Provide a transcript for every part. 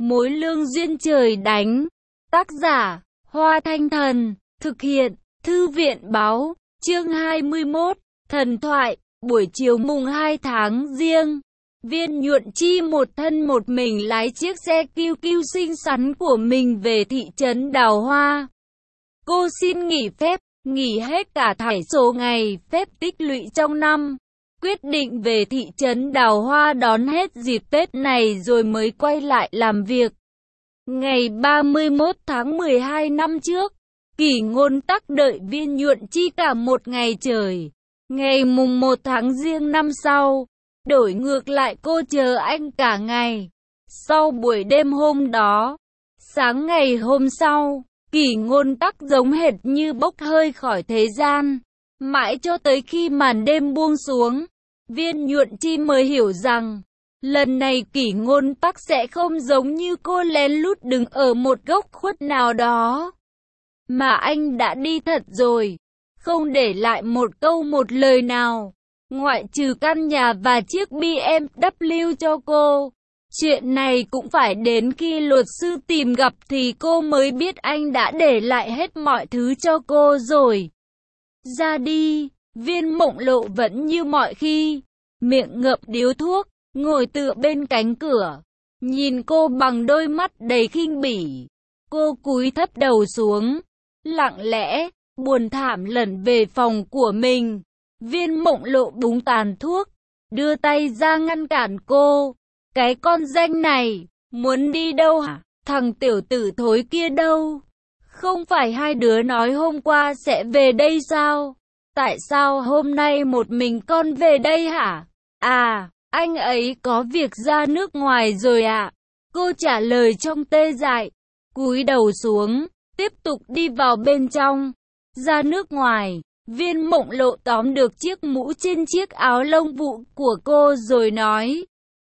Mối lương duyên trời đánh. Tác giả, Hoa Thanh Thần. Thực hiện, Thư viện Báo. Chương 21. Thần thoại. Buổi chiều mùng 2 tháng Giêng, Viên Nhuận Chi một thân một mình lái chiếc xe kiêu kiêu xinh xắn của mình về thị trấn Đào Hoa. Cô xin nghỉ phép, nghỉ hết cả thảy số ngày phép tích lũy trong năm. Quyết định về thị trấn Đào Hoa đón hết dịp Tết này rồi mới quay lại làm việc. Ngày 31 tháng 12 năm trước, Kỷ Ngôn Tắc đợi Viên Nhuận Chi cả một ngày trời. Ngày mùng 1 tháng Giêng năm sau, đổi ngược lại cô chờ anh cả ngày. Sau buổi đêm hôm đó, sáng ngày hôm sau, Kỷ Ngôn Tắc giống hệt như bốc hơi khỏi thế gian. Mãi cho tới khi màn đêm buông xuống, Viên Nhuận Chi mới hiểu rằng, lần này Kỷ Ngôn Tắc sẽ không giống như cô lén lút đứng ở một góc khuất nào đó. Mà anh đã đi thật rồi, không để lại một câu một lời nào, ngoại trừ căn nhà và chiếc BMW cho cô. Chuyện này cũng phải đến khi luật sư tìm gặp thì cô mới biết anh đã để lại hết mọi thứ cho cô rồi. Ra đi, Viên Mộng Lộ vẫn như mọi khi, miệng ngậm điếu thuốc, ngồi tựa bên cánh cửa, nhìn cô bằng đôi mắt đầy khinh bỉ. Cô cúi thấp đầu xuống, lặng lẽ, buồn thảm lẩn về phòng của mình. Viên Mộng Lộ búng tàn thuốc, đưa tay ra ngăn cản cô. Cái con danh này, muốn đi đâu hả? Thằng tiểu tử thối kia đâu? Không phải hai đứa nói hôm qua sẽ về đây sao? Tại sao hôm nay một mình con về đây hả? À, anh ấy có việc ra nước ngoài rồi ạ. Cô trả lời trong tê dại, cúi đầu xuống, tiếp tục đi vào bên trong. Ra nước ngoài, Viên Mộng Lộ tóm được chiếc mũ trên chiếc áo lông vũ của cô rồi nói.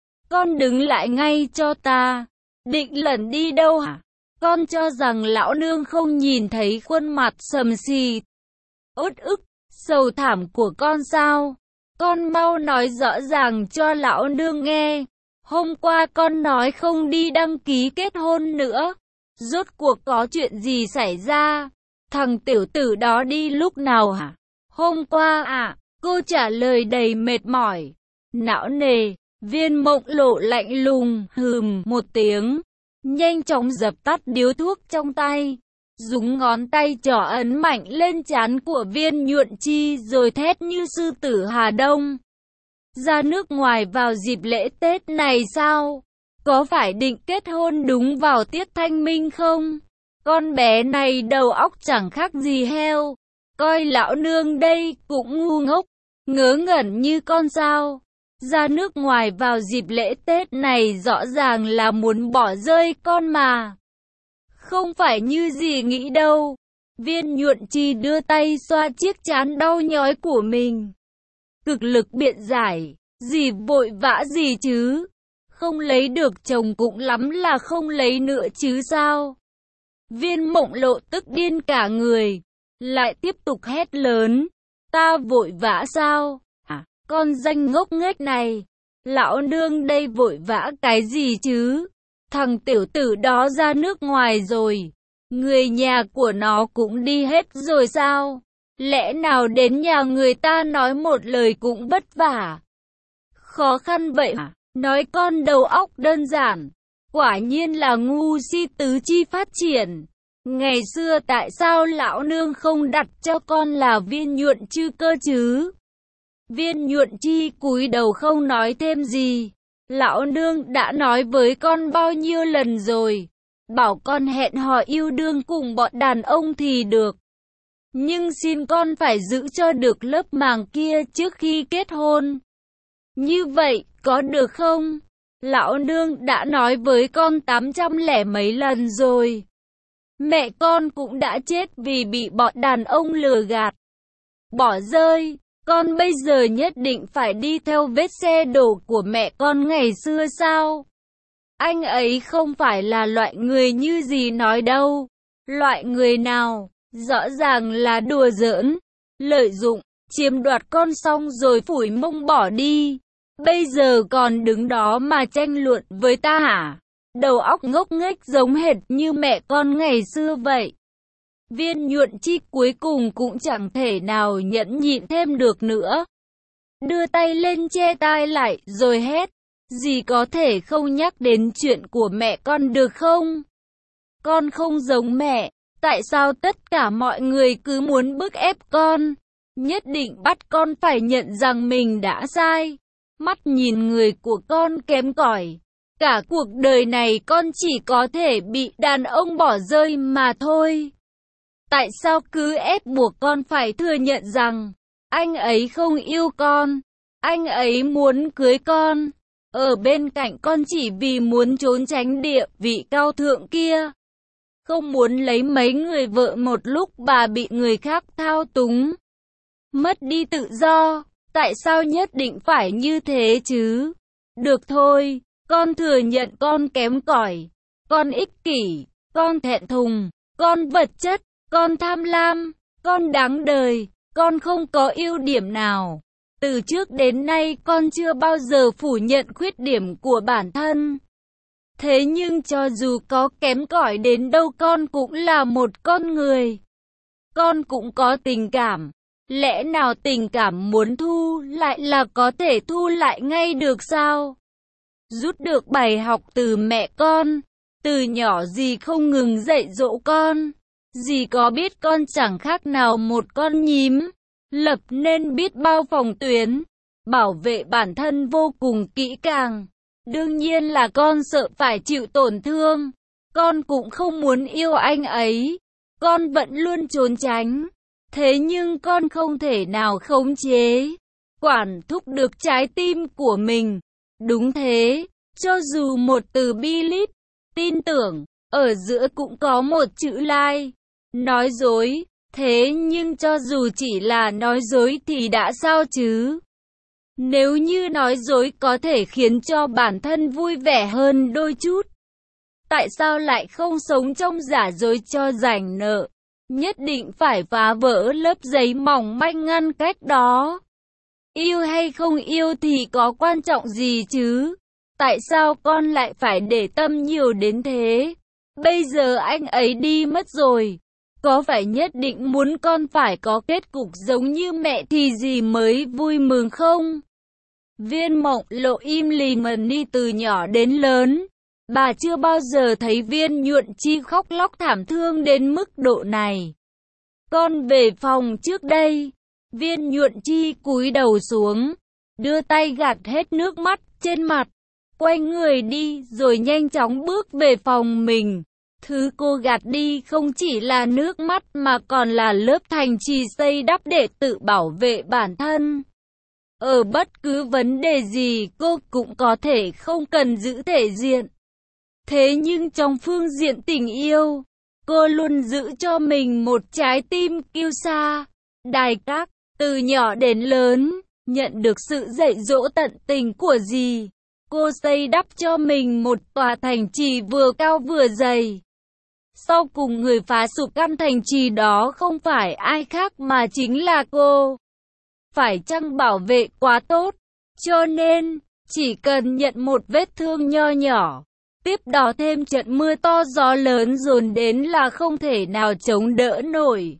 Con đứng lại ngay cho ta. Định lẩn đi đâu hả? Con cho rằng lão nương không nhìn thấy khuôn mặt sầm xì, uất ức, sầu thảm của con sao? Con mau nói rõ ràng cho lão nương nghe. Hôm qua con nói không đi đăng ký kết hôn nữa. Rốt cuộc có chuyện gì xảy ra? Thằng tiểu tử đó đi lúc nào hả? Hôm qua à? Cô trả lời đầy mệt mỏi, não nề. Viên Mộng Lộ lạnh lùng hừm một tiếng, nhanh chóng dập tắt điếu thuốc trong tay, dùng ngón tay trỏ ấn mạnh lên trán của Viên Nhuận Chi rồi thét như sư tử Hà Đông. Ra nước ngoài vào dịp lễ Tết này sao? Có phải định kết hôn đúng vào tiết Thanh Minh không? Con bé này đầu óc chẳng khác gì heo. Coi lão nương đây cũng ngu ngốc, ngớ ngẩn như con sao? Ra nước ngoài vào dịp lễ Tết này rõ ràng là muốn bỏ rơi con mà. Không phải như gì nghĩ đâu. Viên Nhuận Chi đưa tay xoa chiếc trán đau nhói của mình, cực lực biện giải. Gì vội vã gì chứ? Không lấy được chồng cũng lắm là không lấy nữa chứ sao? Viên Mộng Lộ tức điên cả người, lại tiếp tục hét lớn. Ta vội vã sao? Con danh ngốc nghếch này, lão nương đây vội vã cái gì chứ? Thằng tiểu tử đó ra nước ngoài rồi, người nhà của nó cũng đi hết rồi sao? Lẽ nào đến nhà người ta nói một lời cũng vất vả? Khó khăn vậy hả? Nói con đầu óc đơn giản, quả nhiên là ngu si tứ chi phát triển. Ngày xưa tại sao lão nương không đặt cho con là Viên Nhuận Chi cơ chứ? Viên Nhuận Chi cúi đầu không nói thêm gì. Lão nương đã nói với con bao nhiêu lần rồi, bảo con hẹn hò yêu đương cùng bọn đàn ông thì được. Nhưng xin con phải giữ cho được lớp màng kia trước khi kết hôn. Như vậy, có được không? Lão nương đã nói với con 800 lẻ mấy lần rồi. Mẹ con cũng đã chết vì bị bọn đàn ông lừa gạt, bỏ rơi. Con bây giờ nhất định phải đi theo vết xe đổ của mẹ con ngày xưa sao? Anh ấy không phải là loại người như gì nói đâu. Loại người nào? Rõ ràng là đùa giỡn, lợi dụng, chiếm đoạt con xong rồi phủi mông bỏ đi. Bây giờ còn đứng đó mà tranh luận với ta hả? đầu óc ngốc nghếch giống hệt như mẹ con ngày xưa vậy. Viên Nhuận Chi cuối cùng cũng chẳng thể nào nhẫn nhịn thêm được nữa. Đưa tay lên che tai lại rồi hét. Dì có thể không nhắc đến chuyện của mẹ con được không? Con không giống mẹ. Tại sao tất cả mọi người cứ muốn bức ép con? Nhất định bắt con phải nhận rằng mình đã sai. Mắt nhìn người của con kém cỏi. Cả cuộc đời này con chỉ có thể bị đàn ông bỏ rơi mà thôi. Tại sao cứ ép buộc con phải thừa nhận rằng anh ấy không yêu con? Anh ấy muốn cưới con ở bên cạnh con chỉ vì muốn trốn tránh địa vị cao thượng kia. Không muốn lấy mấy người vợ một lúc bà bị người khác thao túng, mất đi tự do. Tại sao nhất định phải như thế chứ? Được thôi, con thừa nhận con kém cỏi, con ích kỷ, con thẹn thùng, con vật chất, con tham lam, con đáng đời, con không có ưu điểm nào. Từ trước đến nay con chưa bao giờ phủ nhận khuyết điểm của bản thân. Thế nhưng cho dù có kém cỏi đến đâu con cũng là một con người. Con cũng có tình cảm. Lẽ nào tình cảm muốn thu lại là có thể thu lại ngay được sao? Rút được bài học từ mẹ con. Từ nhỏ dì không ngừng dạy dỗ con. Dì có biết con chẳng khác nào một con nhím. Lập nên biết bao phòng tuyến. Bảo vệ bản thân vô cùng kỹ càng. Đương nhiên là con sợ phải chịu tổn thương. Con cũng không muốn yêu anh ấy. Con vẫn luôn trốn tránh. Thế nhưng con không thể nào khống chế, quản thúc được trái tim của mình. Đúng thế, cho dù một từ believe, tin tưởng, ở giữa cũng có một chữ lie, nói dối. Thế nhưng cho dù chỉ là nói dối thì đã sao chứ? Nếu như nói dối có thể khiến cho bản thân vui vẻ hơn đôi chút, tại sao lại không sống trong giả dối cho rảnh nợ? Nhất định phải phá vỡ lớp giấy mỏng manh ngăn cách đó. Yêu hay không yêu thì có quan trọng gì chứ? Tại sao con lại phải để tâm nhiều đến thế? Bây giờ anh ấy đi mất rồi. Có phải nhất định muốn con phải có kết cục giống như mẹ thì dì mới vui mừng không? Viên Mộng Lộ im lìm đi từ nhỏ đến lớn. Bà chưa bao giờ thấy Viên Nhuận Chi khóc lóc thảm thương đến mức độ này. Con về phòng trước đây. Viên Nhuận Chi cúi đầu xuống, đưa tay gạt hết nước mắt trên mặt, quay người đi rồi nhanh chóng bước về phòng mình. Thứ cô gạt đi không chỉ là nước mắt mà còn là lớp thành trì xây đắp để tự bảo vệ bản thân. Ở bất cứ vấn đề gì cô cũng có thể không cần giữ thể diện. Thế nhưng trong phương diện tình yêu, cô luôn giữ cho mình một trái tim kiêu sa, đài các. Từ nhỏ đến lớn, nhận được sự dạy dỗ tận tình của dì, cô xây đắp cho mình một tòa thành trì vừa cao vừa dày. Sau cùng người phá sụp căn thành trì đó không phải ai khác mà chính là cô. Phải chăng bảo vệ quá tốt, cho nên chỉ cần nhận một vết thương nho nhỏ, tiếp đó thêm trận mưa to gió lớn dồn đến là không thể nào chống đỡ nổi.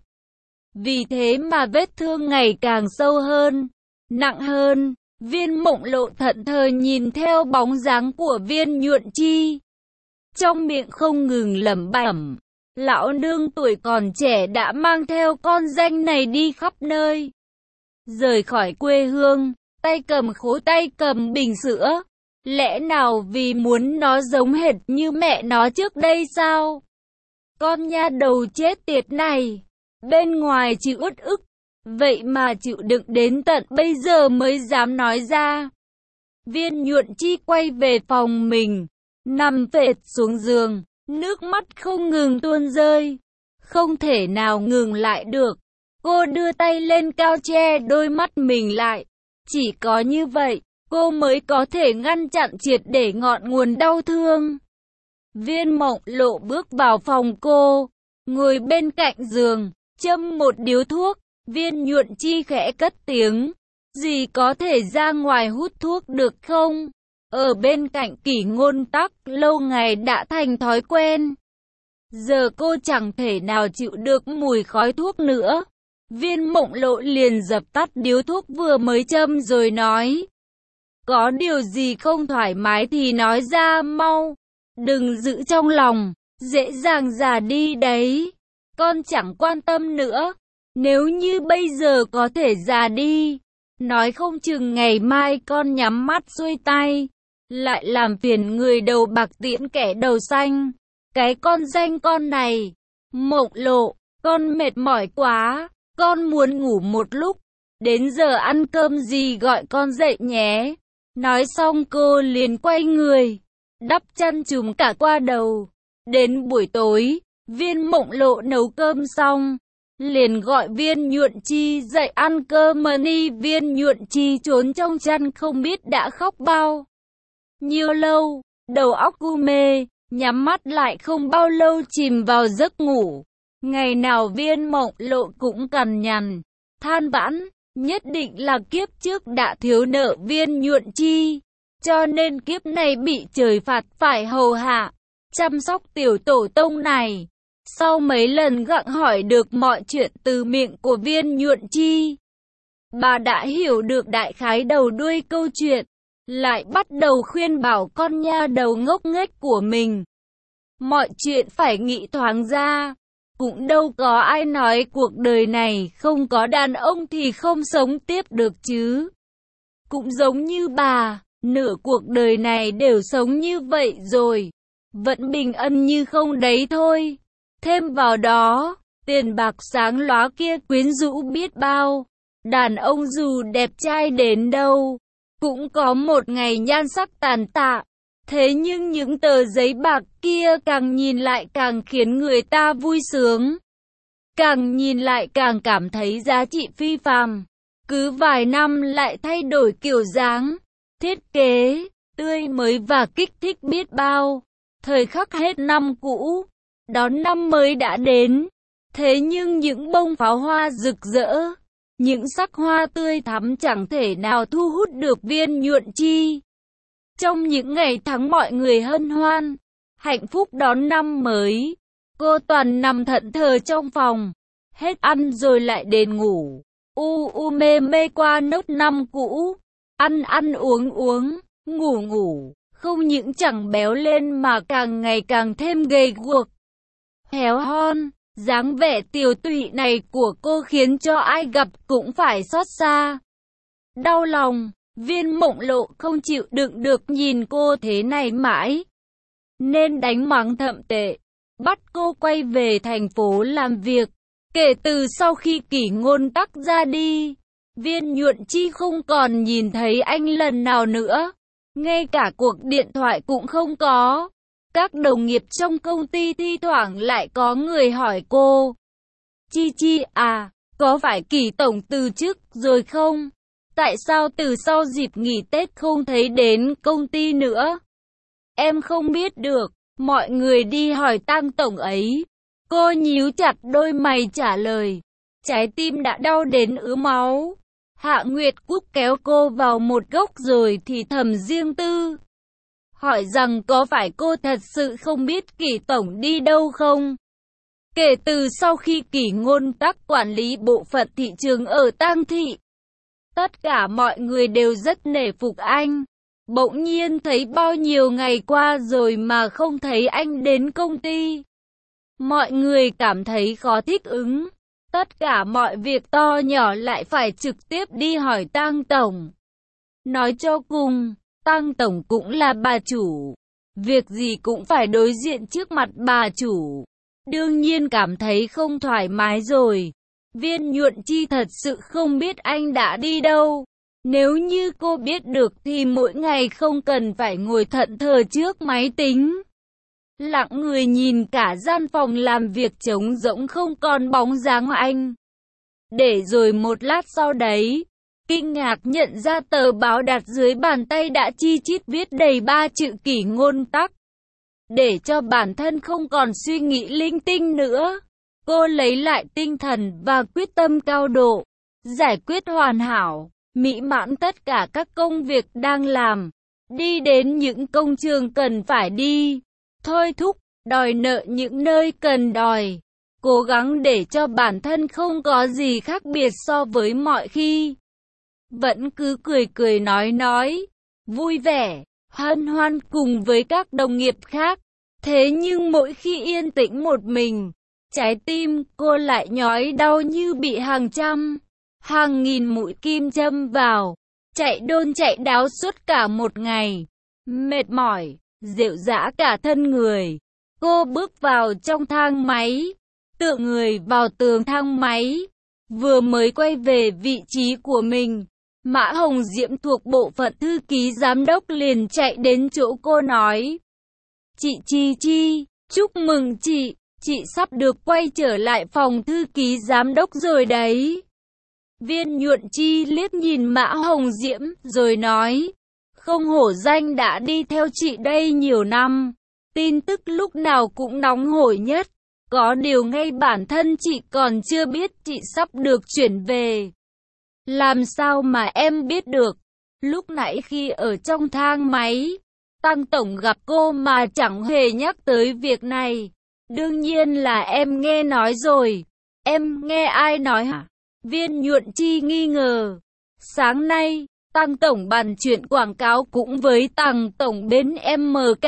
Vì thế mà vết thương ngày càng sâu hơn, nặng hơn. Viên Mộng Lộ thẫn thờ nhìn theo bóng dáng của Viên Nhuận Chi, trong miệng không ngừng lẩm bẩm. Lão nương tuổi còn trẻ đã mang theo con danh này đi khắp nơi. Rời khỏi quê hương, tay cầm khố tay cầm bình sữa. Lẽ nào vì muốn nó giống hệt như mẹ nó trước đây sao? Con nha đầu chết tiệt này, bên ngoài chịu uất ức, vậy mà chịu đựng đến tận bây giờ mới dám nói ra. Viên Nhuận Chi quay về phòng mình, nằm phệt xuống giường, nước mắt không ngừng tuôn rơi, không thể nào ngừng lại được. Cô đưa tay lên cao che đôi mắt mình lại, chỉ có như vậy, cô mới có thể ngăn chặn triệt để ngọn nguồn đau thương. Viên Mộng Lộ bước vào phòng cô, ngồi bên cạnh giường, châm một điếu thuốc. Viên Nhuận Chi khẽ cất tiếng, dì có thể ra ngoài hút thuốc được không? ở bên cạnh Kỷ Ngôn Tắc lâu ngày đã thành thói quen. Giờ cô chẳng thể nào chịu được mùi khói thuốc nữa. Viên Mộng Lộ liền dập tắt điếu thuốc vừa mới châm rồi nói. Có điều gì không thoải mái thì nói ra mau. Đừng giữ trong lòng, dễ dàng già đi đấy. Con chẳng quan tâm nữa. Nếu như bây giờ có thể già đi, nói không chừng ngày mai con nhắm mắt xuôi tay, lại làm phiền người đầu bạc tiễn kẻ đầu xanh. Cái con danh con này. Mộng Lộ, con mệt mỏi quá, con muốn ngủ một lúc. Đến giờ ăn cơm gì gọi con dậy nhé. Nói xong cô liền quay người, đắp chăn trùm cả qua đầu. Đến buổi tối, Viên Mộng Lộ nấu cơm xong, liền gọi Viên Nhuận Chi dậy ăn cơm mà đi. Viên Nhuận Chi trốn trong chăn không biết đã khóc bao nhiêu lâu, đầu óc u mê, nhắm mắt lại không bao lâu chìm vào giấc ngủ. Ngày nào Viên Mộng Lộ cũng cằn nhằn, than vãn, nhất định là kiếp trước đã thiếu nợ Viên Nhuận Chi, cho nên kiếp này bị trời phạt phải hầu hạ, chăm sóc tiểu tổ tông này. Sau mấy lần gặng hỏi được mọi chuyện từ miệng của Viên Nhuận Chi, bà đã hiểu được đại khái đầu đuôi câu chuyện, lại bắt đầu khuyên bảo con nha đầu ngốc nghếch của mình. Mọi chuyện phải nghĩ thoáng ra, cũng đâu có ai nói cuộc đời này không có đàn ông thì không sống tiếp được chứ. Cũng giống như bà, nửa cuộc đời này đều sống như vậy rồi, vẫn bình ân như không đấy thôi. Thêm vào đó, tiền bạc sáng lóa kia quyến rũ biết bao, đàn ông dù đẹp trai đến đâu, cũng có một ngày nhan sắc tàn tạ. Thế nhưng những tờ giấy bạc kia càng nhìn lại càng khiến người ta vui sướng, càng nhìn lại càng cảm thấy giá trị phi phàm. Cứ vài năm lại thay đổi kiểu dáng, thiết kế, tươi mới và kích thích biết bao. Thời khắc hết năm cũ, đón năm mới đã đến. Thế nhưng những bông pháo hoa rực rỡ, những sắc hoa tươi thắm chẳng thể nào thu hút được Viên Nhuận Chi. Trong những ngày tháng mọi người hân hoan, hạnh phúc đón năm mới, cô toàn nằm thẫn thờ trong phòng, hết ăn rồi lại đến ngủ, mê mê qua nốt năm cũ, ăn uống, ngủ, không những chẳng béo lên mà càng ngày càng thêm gầy guộc, héo hon. Dáng vẻ tiều tụy này của cô khiến cho ai gặp cũng phải xót xa, đau lòng. Viên Mộng Lộ không chịu đựng được nhìn cô thế này mãi, nên đánh mắng thậm tệ, bắt cô quay về thành phố làm việc. Kể từ sau khi Kỷ Ngôn Tắc ra đi, Viên Nhuận Chi không còn nhìn thấy anh lần nào nữa, ngay cả cuộc điện thoại cũng không có. Các đồng nghiệp trong công ty thi thoảng lại có người hỏi cô, Chi Chi à, có phải Kỷ tổng từ chức rồi không? Tại sao từ sau dịp nghỉ Tết không thấy đến công ty nữa? Em không biết được, mọi người đi hỏi tang tổng ấy. Cô nhíu chặt đôi mày trả lời, trái tim đã đau đến ứ máu. Hạ Nguyệt Cúc kéo cô vào một góc rồi thì thầm riêng tư, hỏi rằng có phải cô thật sự không biết Kỷ tổng đi đâu không? Kể từ sau khi Kỷ Ngôn Tắc quản lý bộ phận thị trường ở Tang Thị, tất cả mọi người đều rất nể phục anh. Bỗng nhiên thấy bao nhiêu ngày qua rồi mà không thấy anh đến công ty. Mọi người cảm thấy khó thích ứng. Tất cả mọi việc to nhỏ lại phải trực tiếp đi hỏi Tang tổng. Nói cho cùng, Tang tổng cũng là bà chủ. Việc gì cũng phải đối diện trước mặt bà chủ. Đương nhiên cảm thấy không thoải mái rồi. Viên Nhuận Chi thật sự không biết anh đã đi đâu. Nếu như cô biết được thì mỗi ngày không cần phải ngồi thẫn thờ trước máy tính, lặng người nhìn cả gian phòng làm việc trống rỗng không còn bóng dáng anh. Để rồi một lát sau đấy, kinh ngạc nhận ra tờ báo đặt dưới bàn tay đã chi chít viết đầy 3 chữ Kỷ Ngôn Tắc. Để cho bản thân không còn suy nghĩ linh tinh nữa, cô lấy lại tinh thần và quyết tâm cao độ, giải quyết hoàn hảo, mỹ mãn tất cả các công việc đang làm. đi đến những công trường cần phải đi, thôi thúc, đòi nợ những nơi cần đòi, cố gắng để cho bản thân không có gì khác biệt so với mọi khi. Vẫn cứ cười cười nói, vui vẻ, hân hoan cùng với các đồng nghiệp khác. Thế nhưng mỗi khi yên tĩnh một mình, trái tim cô lại nhói đau như bị hàng trăm, hàng nghìn mũi kim châm vào, chạy đôn chạy đáo suốt cả một ngày. Mệt mỏi, rệu rã cả thân người. Cô bước vào trong thang máy, tựa người vào tường thang máy. Vừa mới quay về vị trí của mình, Mã Hồng Diễm thuộc bộ phận thư ký giám đốc liền chạy đến chỗ cô nói. Chị Chi, chúc mừng chị sắp được quay trở lại phòng thư ký giám đốc rồi đấy. Viên Nhuận Chi liếc nhìn Mã Hồng Diễm rồi nói, không hổ danh đã đi theo chị đây nhiều năm, tin tức lúc nào cũng nóng hổi nhất. Có điều ngay bản thân chị còn chưa biết chị sắp được chuyển về. Làm sao mà em biết được? Lúc nãy khi ở trong thang máy, Tăng Tổng gặp cô mà chẳng hề nhắc tới việc này. Đương nhiên là em nghe nói rồi. Em nghe ai nói hả? Viên Nhuận Chi nghi ngờ. Sáng nay, Tăng Tổng bàn chuyện quảng cáo cũng với Tăng Tổng bên MK.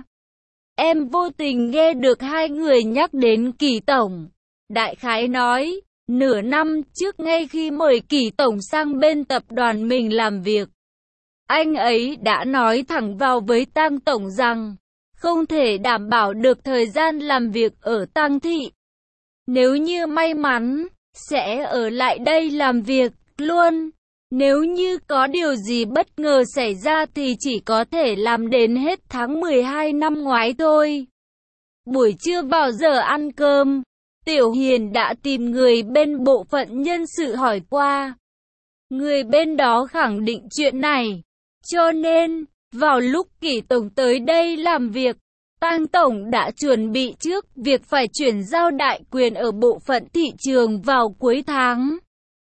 Em vô tình nghe được hai người nhắc đến Kỳ Tổng. Đại khái nói, nửa năm trước ngay khi mời Kỳ Tổng sang bên tập đoàn mình làm việc, anh ấy đã nói thẳng vào với Tăng Tổng rằng không thể đảm bảo được thời gian làm việc ở Tăng Thị. Nếu như may mắn, sẽ ở lại đây làm việc luôn. Nếu như có điều gì bất ngờ xảy ra thì chỉ có thể làm đến hết tháng 12 năm ngoái thôi. Buổi trưa vào giờ ăn cơm, Tiểu Hiền đã tìm người bên bộ phận nhân sự hỏi qua. Người bên đó khẳng định chuyện này. Cho nên, vào lúc Kỳ Tổng tới đây làm việc, Tăng Tổng đã chuẩn bị trước việc phải chuyển giao đại quyền ở bộ phận thị trường vào cuối tháng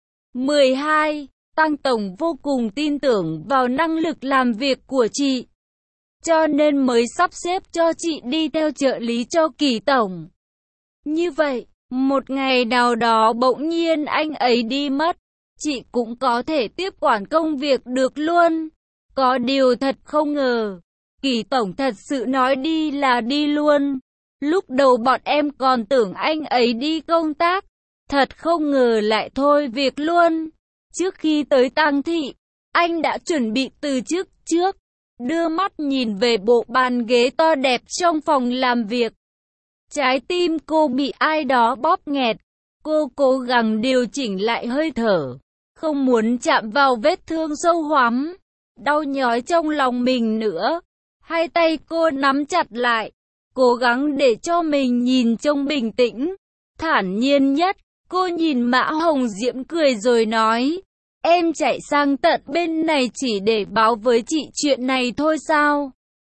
12. Tăng Tổng vô cùng tin tưởng vào năng lực làm việc của chị, cho nên mới sắp xếp cho chị đi theo trợ lý cho Kỳ Tổng. Như vậy, một ngày nào đó bỗng nhiên anh ấy đi mất, chị cũng có thể tiếp quản công việc được luôn. Có điều thật không ngờ, Kỳ Tổng thật sự nói đi là đi luôn. Lúc đầu bọn em còn tưởng anh ấy đi công tác, thật không ngờ lại thôi việc luôn. Trước khi tới Tăng Thị, anh đã chuẩn bị từ trước, đưa mắt nhìn về bộ bàn ghế to đẹp trong phòng làm việc. Trái tim cô bị ai đó bóp nghẹt, cô cố gắng điều chỉnh lại hơi thở, không muốn chạm vào vết thương sâu hoắm, đau nhói trong lòng mình nữa. Hai tay cô nắm chặt lại, cố gắng để cho mình nhìn trông bình tĩnh, thản nhiên nhất. Cô nhìn Mã Hồng Diễm cười rồi nói, em chạy sang tận bên này chỉ để báo với chị chuyện này thôi sao?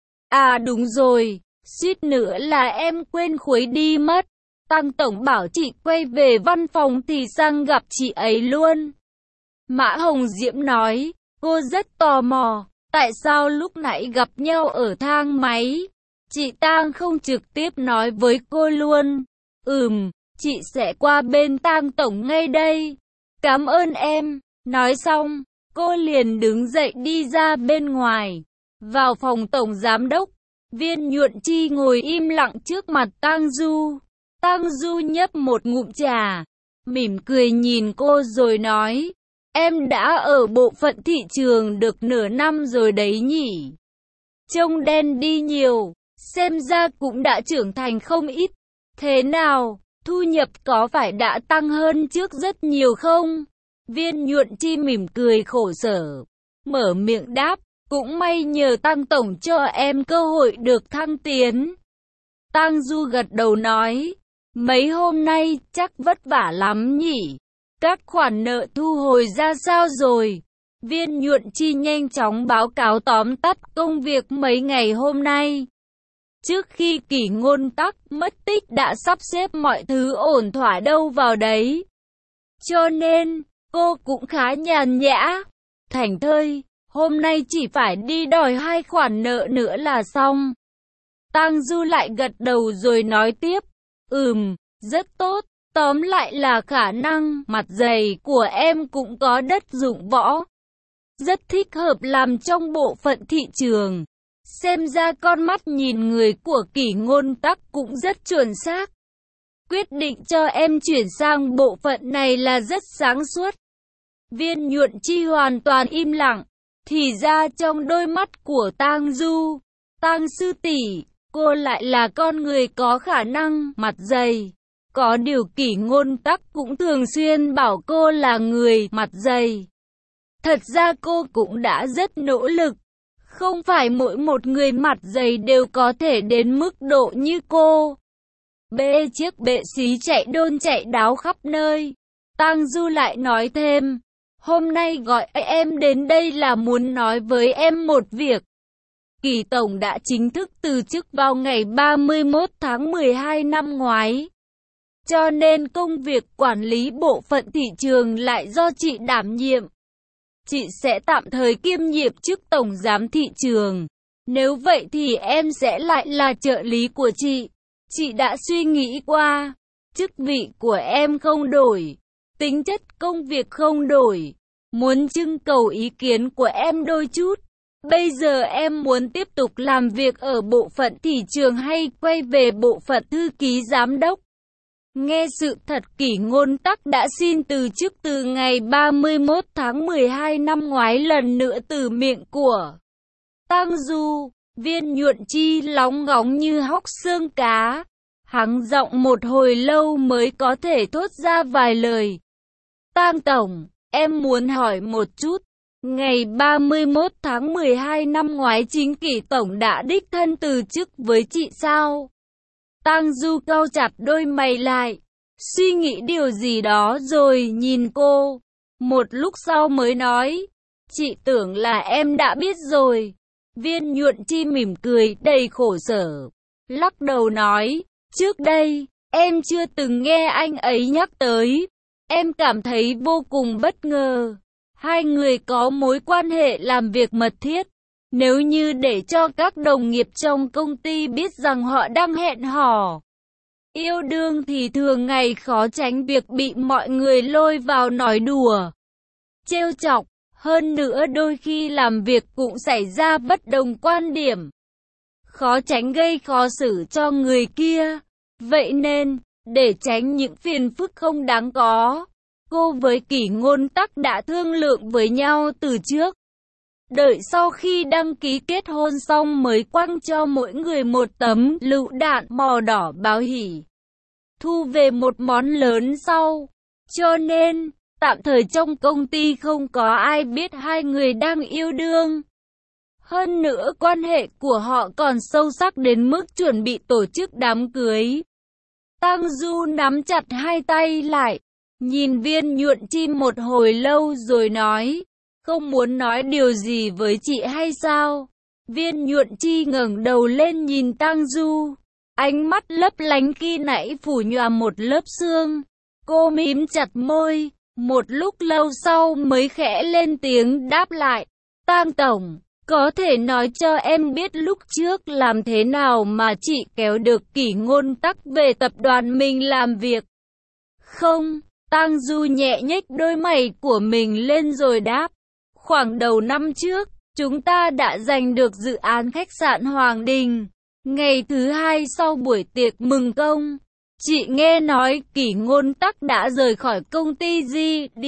À đúng rồi, suýt nữa là em quên khuấy đi mất. Tăng Tổng bảo chị quay về văn phòng thì sang gặp chị ấy luôn. Mã Hồng Diễm nói, cô rất tò mò, tại sao lúc nãy gặp nhau ở thang máy, chị Tang không trực tiếp nói với cô luôn. Chị sẽ qua bên Tang Tổng ngay đây. Cảm ơn em. Nói xong, cô liền đứng dậy đi ra bên ngoài. Vào phòng Tổng Giám đốc, Viên Nhuận Chi ngồi im lặng trước mặt Tang Du. Tang Du nhấp một ngụm trà, mỉm cười nhìn cô rồi nói, em đã ở bộ phận thị trường được nửa năm rồi đấy nhỉ. Trông đen đi nhiều, xem ra cũng đã trưởng thành không ít. Thế nào, thu nhập có phải đã tăng hơn trước rất nhiều không? Viên Nhuận Chi mỉm cười khổ sở, mở miệng đáp, cũng may nhờ Tăng Tổng cho em cơ hội được thăng tiến. Tang Du gật đầu nói, mấy hôm nay chắc vất vả lắm nhỉ? Các khoản nợ thu hồi ra sao rồi? Viên Nhuận Chi nhanh chóng báo cáo tóm tắt công việc mấy ngày hôm nay. Trước khi Kỷ Ngôn Tắc mất tích đã sắp xếp mọi thứ ổn thỏa đâu vào đấy. Cho nên, cô cũng khá nhàn nhã, thảnh thơi. hôm nay chỉ phải đi đòi 2 khoản nợ nữa là xong. Tang Du lại gật đầu rồi nói tiếp, rất tốt, tóm lại là khả năng mặt dày của em cũng có đất dụng võ. Rất thích hợp làm trong bộ phận thị trường. Xem ra con mắt nhìn người của Kỷ Ngôn Tắc cũng rất chuẩn xác. Quyết định cho em chuyển sang bộ phận này là rất sáng suốt. Viên Nhuận Chi hoàn toàn im lặng. Thì ra trong đôi mắt của Tang Du, Tang sư tỷ, cô lại là con người có khả năng mặt dày. Có điều Kỷ Ngôn Tắc cũng thường xuyên bảo cô là người mặt dày. Thật ra cô cũng đã rất nỗ lực. Không phải mỗi một người mặt dày đều có thể đến mức độ như cô. Bê chiếc bệ xí chạy đôn chạy đáo khắp nơi. Tang Du lại nói thêm, hôm nay gọi em đến đây là muốn nói với em một việc. Kỷ tổng đã chính thức từ chức vào ngày 31 tháng 12 năm ngoái. Cho nên công việc quản lý bộ phận thị trường lại do chị đảm nhiệm. Chị sẽ tạm thời kiêm nhiệm chức tổng giám thị trường. Nếu vậy thì em sẽ lại là trợ lý của chị. Chị đã suy nghĩ qua, chức vị của em không đổi, tính chất công việc không đổi. Muốn trưng cầu ý kiến của em đôi chút. Bây giờ em muốn tiếp tục làm việc ở bộ phận thị trường hay quay về bộ phận thư ký giám đốc? Nghe sự thật, Kỷ Ngôn Tắc đã xin từ chức từ ngày 31 tháng 12 năm ngoái lần nữa từ miệng của Tang Du. Viên Nhuận Chi lóng ngóng như hóc xương cá. Hắng giọng một hồi lâu mới có thể thốt ra vài lời. Tang tổng, em muốn hỏi một chút. Ngày 31 tháng 12 năm ngoái chính Kỷ tổng đã đích thân từ chức với chị sao? Tang Du cau chặt đôi mày lại, suy nghĩ điều gì đó rồi nhìn cô. Một lúc sau mới nói, chị tưởng là em đã biết rồi. Viên Nhuận Chi mỉm cười đầy khổ sở, lắc đầu nói, trước đây, em chưa từng nghe anh ấy nhắc tới. Em cảm thấy vô cùng bất ngờ. Hai người có mối quan hệ làm việc mật thiết. Nếu như để cho các đồng nghiệp trong công ty biết rằng họ đang hẹn hò yêu đương thì thường ngày khó tránh việc bị mọi người lôi vào nói đùa, trêu chọc. Hơn nữa đôi khi làm việc cũng xảy ra bất đồng quan điểm, khó tránh gây khó xử cho người kia. Vậy nên, để tránh những phiền phức không đáng có, cô với Kỷ Ngôn Tắc đã thương lượng với nhau từ trước. Đợi sau khi đăng ký kết hôn xong mới quăng cho mỗi người một tấm lựu đạn màu đỏ báo hỉ, thu về một món lớn sau. Cho nên, tạm thời trong công ty không có ai biết hai người đang yêu đương. Hơn nữa quan hệ của họ còn sâu sắc đến mức chuẩn bị tổ chức đám cưới. Tang Du nắm chặt hai tay lại, nhìn Viên Nhuận Chi một hồi lâu rồi nói, không muốn nói điều gì với chị hay sao? Viên Nhuận Chi ngẩng đầu lên nhìn Tang Du, ánh mắt lấp lánh khi nãy phủ nhòa một lớp sương. Cô mím chặt môi, một lúc lâu sau mới khẽ lên tiếng đáp lại, Tang tổng, có thể nói cho em biết lúc trước làm thế nào mà chị kéo được Kỷ Ngôn Tắc về tập đoàn mình làm việc? Không, Tang Du nhẹ nhếch đôi mày của mình lên rồi đáp, khoảng đầu năm trước, chúng ta đã giành được dự án khách sạn Hoàng Đình. Ngày thứ hai sau buổi tiệc mừng công, chị nghe nói Kỷ Ngôn Tắc đã rời khỏi công ty GD.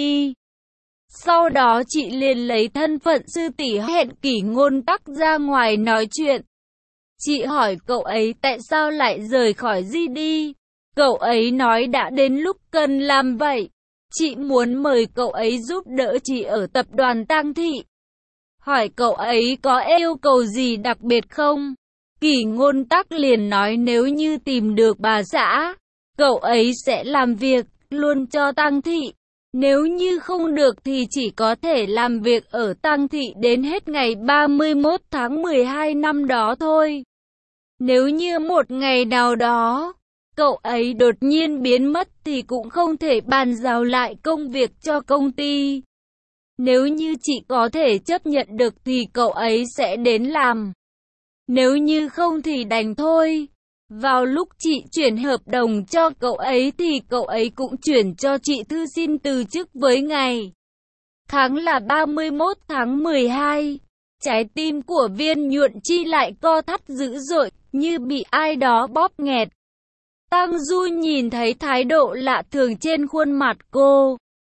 Sau đó chị liền lấy thân phận sư tỷ hẹn Kỷ Ngôn Tắc ra ngoài nói chuyện. Chị hỏi cậu ấy tại sao lại rời khỏi GD. Cậu ấy nói đã đến lúc cần làm vậy. Chị muốn mời cậu ấy giúp đỡ chị ở tập đoàn Tang Thị. Hỏi cậu ấy có yêu cầu gì đặc biệt không? Kỷ Ngôn Tắc liền nói nếu như tìm được bà xã, cậu ấy sẽ làm việc luôn cho Tang Thị. Nếu như không được thì chỉ có thể làm việc ở Tang Thị đến hết ngày 31 tháng 12 năm đó thôi. Nếu như một ngày nào đó, cậu ấy đột nhiên biến mất thì cũng không thể bàn giao lại công việc cho công ty. Nếu như chị có thể chấp nhận được thì cậu ấy sẽ đến làm. Nếu như không thì đành thôi. Vào lúc chị chuyển hợp đồng cho cậu ấy thì cậu ấy cũng chuyển cho chị thư xin từ chức với ngày. Tháng là 31 tháng 12. Trái tim của Viên Nhuận Chi lại co thắt dữ dội, như bị ai đó bóp nghẹt. Tang Du nhìn thấy thái độ lạ thường trên khuôn mặt cô,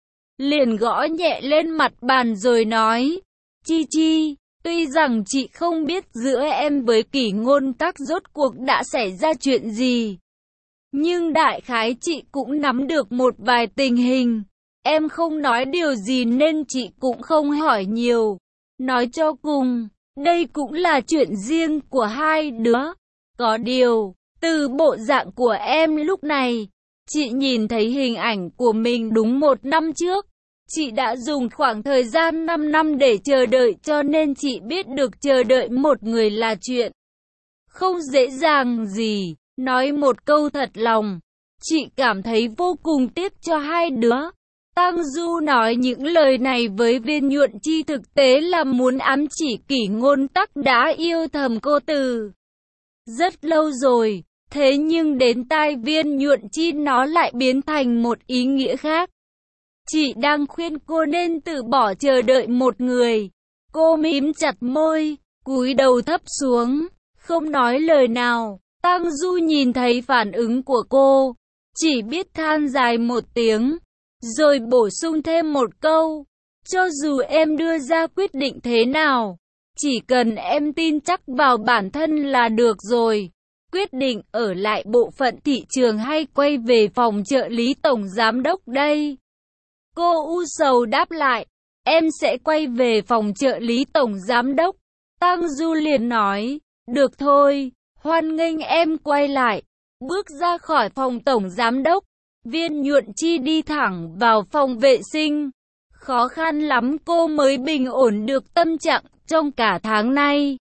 liền gõ nhẹ lên mặt bàn rồi nói, Chi Chi, tuy rằng chị không biết giữa em với Kỷ Ngôn Các rốt cuộc đã xảy ra chuyện gì, nhưng đại khái chị cũng nắm được một vài tình hình. Em không nói điều gì nên chị cũng không hỏi nhiều. Nói cho cùng, đây cũng là chuyện riêng của hai đứa. Có điều, từ bộ dạng của em lúc này, chị nhìn thấy hình ảnh của mình đúng 1 năm trước. Chị đã dùng khoảng thời gian 5 năm để chờ đợi, cho nên chị biết được chờ đợi một người là chuyện không dễ dàng gì. Nói một câu thật lòng, chị cảm thấy vô cùng tiếc cho hai đứa. Tang Du nói những lời này với Viên Nhuận Chi thực tế là muốn ám chỉ Kỷ Ngôn Tắc đã yêu thầm cô từ rất lâu rồi. Thế nhưng đến tai Viên Nhuận Chi nó lại biến thành một ý nghĩa khác. Chị đang khuyên cô nên từ bỏ chờ đợi một người. Cô mím chặt môi, cúi đầu thấp xuống, không nói lời nào. Tang Du nhìn thấy phản ứng của cô, chỉ biết than dài một tiếng, rồi bổ sung thêm một câu, cho dù em đưa ra quyết định thế nào, chỉ cần em tin chắc vào bản thân là được rồi. Quyết định ở lại bộ phận thị trường hay quay về phòng trợ lý tổng giám đốc đây? Cô u sầu đáp lại, em sẽ quay về phòng trợ lý tổng giám đốc. Tang Du liền nói, được thôi, hoan nghênh em quay lại. Bước ra khỏi phòng tổng giám đốc, Viên Nhuận Chi đi thẳng vào phòng vệ sinh. Khó khăn lắm cô mới bình ổn được tâm trạng trong cả tháng nay.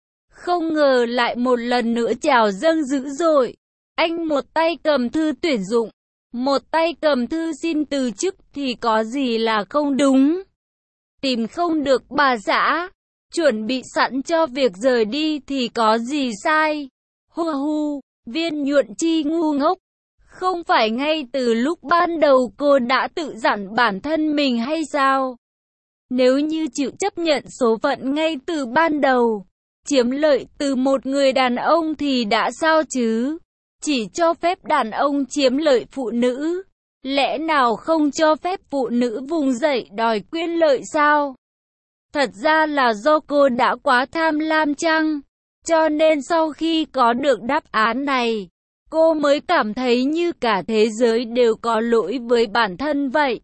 Không ngờ lại một lần nữa trào dâng dữ dội. Anh một tay cầm thư tuyển dụng, một tay cầm thư xin từ chức thì có gì là không đúng. Tìm không được bà xã, chuẩn bị sẵn cho việc rời đi thì có gì sai. Hu hu, Viên Nhuận Chi ngu ngốc. Không phải ngay từ lúc ban đầu cô đã tự dặn bản thân mình hay sao? Nếu như chịu chấp nhận số phận ngay từ ban đầu, chiếm lợi từ một người đàn ông thì đã sao chứ? Chỉ cho phép đàn ông chiếm lợi phụ nữ, lẽ nào không cho phép phụ nữ vùng dậy đòi quyền lợi sao? Thật ra là do cô đã quá tham lam chăng? Cho nên sau khi có được đáp án này, cô mới cảm thấy như cả thế giới đều có lỗi với bản thân vậy.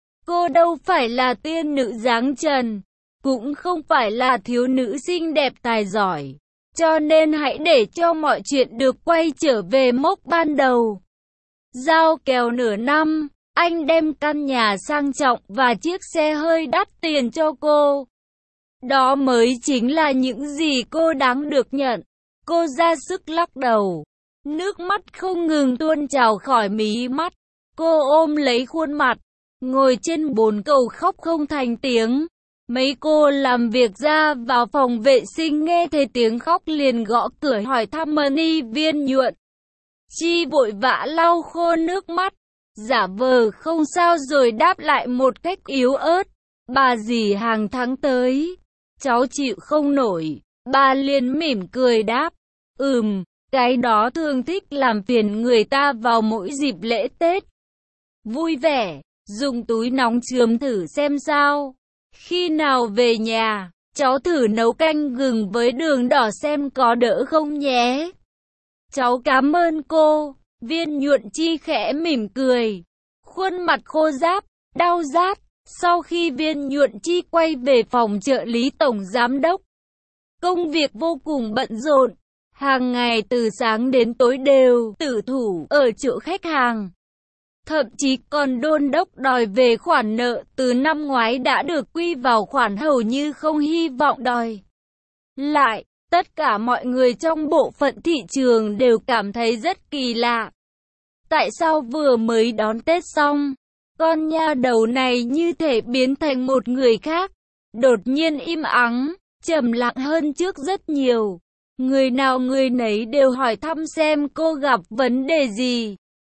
Cô đâu phải là tiên nữ dáng trần, cũng không phải là thiếu nữ xinh đẹp tài giỏi. Cho nên hãy để cho mọi chuyện được quay trở về mốc ban đầu. Giao kèo nửa năm, anh đem căn nhà sang trọng và chiếc xe hơi đắt tiền cho cô. Đó mới chính là những gì cô đáng được nhận. Cô ra sức lắc đầu, nước mắt không ngừng tuôn trào khỏi mí mắt. Cô ôm lấy khuôn mặt, ngồi trên bồn cầu khóc không thành tiếng. Mấy cô làm việc ra vào phòng vệ sinh nghe thấy tiếng khóc liền gõ cửa hỏi thăm Mani. Viên Nhuận Chi vội vã lau khô nước mắt, giả vờ không sao rồi đáp lại một cách yếu ớt, bà dì hàng tháng tới, cháu chịu không nổi. Bà liền mỉm cười đáp, cái đó thường thích làm phiền người ta vào mỗi dịp lễ Tết. Vui vẻ, dùng túi nóng chườm thử xem sao. Khi nào về nhà, cháu thử nấu canh gừng với đường đỏ xem có đỡ không nhé. Cháu cảm ơn cô. Viên Nhuận Chi khẽ mỉm cười, khuôn mặt khô ráp, đau rát. Sau khi Viên Nhuận Chi quay về phòng trợ lý tổng giám đốc, công việc vô cùng bận rộn. Hàng ngày từ sáng đến tối đều tử thủ ở chỗ khách hàng. Thậm chí còn đôn đốc đòi về khoản nợ từ năm ngoái đã được quy vào khoản hầu như không hy vọng đòi lại. Tất cả mọi người trong bộ phận thị trường đều cảm thấy rất kỳ lạ. Tại sao vừa mới đón Tết xong, Con nha đầu này như thể biến thành một người khác, đột nhiên im ắng, trầm lặng hơn trước rất nhiều. Người nào người nấy đều hỏi thăm xem cô gặp vấn đề gì.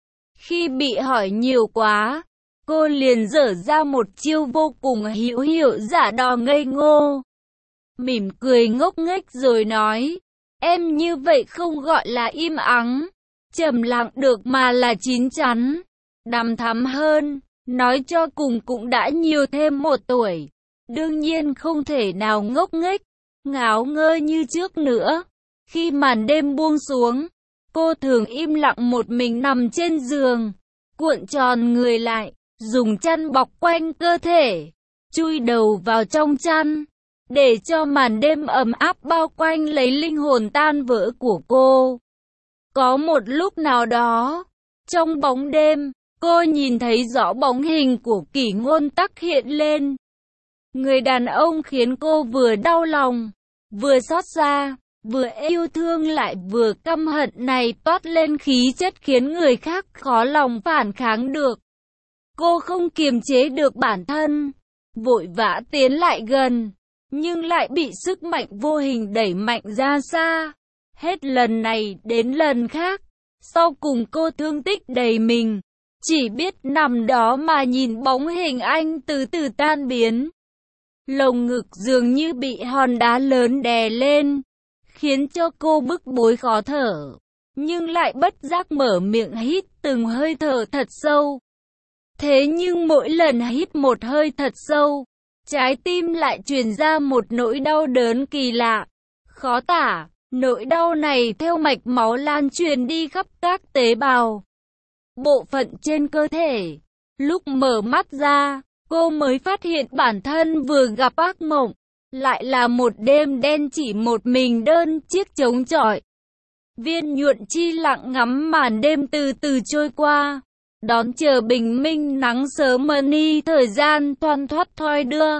Khi bị hỏi nhiều quá, cô liền dở ra một chiêu vô cùng hữu hiệu giả đò ngây ngô. Mỉm cười ngốc nghếch rồi nói, em như vậy không gọi là im ắng, trầm lặng được mà là chín chắn, đằm thắm hơn, nói cho cùng cũng đã nhiều thêm một tuổi. Đương nhiên không thể nào ngốc nghếch, ngáo ngơ như trước nữa. Khi màn đêm buông xuống, cô thường im lặng một mình nằm trên giường, cuộn tròn người lại, dùng chăn bọc quanh cơ thể, chui đầu vào trong chăn, để cho màn đêm ấm áp bao quanh lấy linh hồn tan vỡ của cô. Có một lúc nào đó, trong bóng đêm, cô nhìn thấy rõ bóng hình của Kỷ Ngôn Tắc hiện lên. Người đàn ông khiến cô vừa đau lòng, vừa xót xa, vừa yêu thương lại vừa căm hận này toát lên khí chất khiến người khác khó lòng phản kháng được. Cô không kiềm chế được bản thân, vội vã tiến lại gần, nhưng lại bị sức mạnh vô hình đẩy mạnh ra xa. Hết lần này đến lần khác, sau cùng cô thương tích đầy mình, chỉ biết nằm đó mà nhìn bóng hình anh từ từ tan biến. Lồng ngực dường như bị hòn đá lớn đè lên, khiến cho cô bức bối khó thở, nhưng lại bất giác mở miệng hít từng hơi thở thật sâu. Thế nhưng mỗi lần hít một hơi thật sâu, trái tim lại truyền ra một nỗi đau đớn kỳ lạ, khó tả. Nỗi đau này theo mạch máu lan truyền đi khắp các tế bào, bộ phận trên cơ thể. Lúc mở mắt ra, cô mới phát hiện bản thân vừa gặp ác mộng, lại là một đêm đen chỉ một mình đơn chiếc trống trọi. Viên Nhuận Chi lặng ngắm màn đêm từ từ trôi qua, đón chờ bình minh nắng sớm mờ thời gian thoăn thoắt thoi đưa.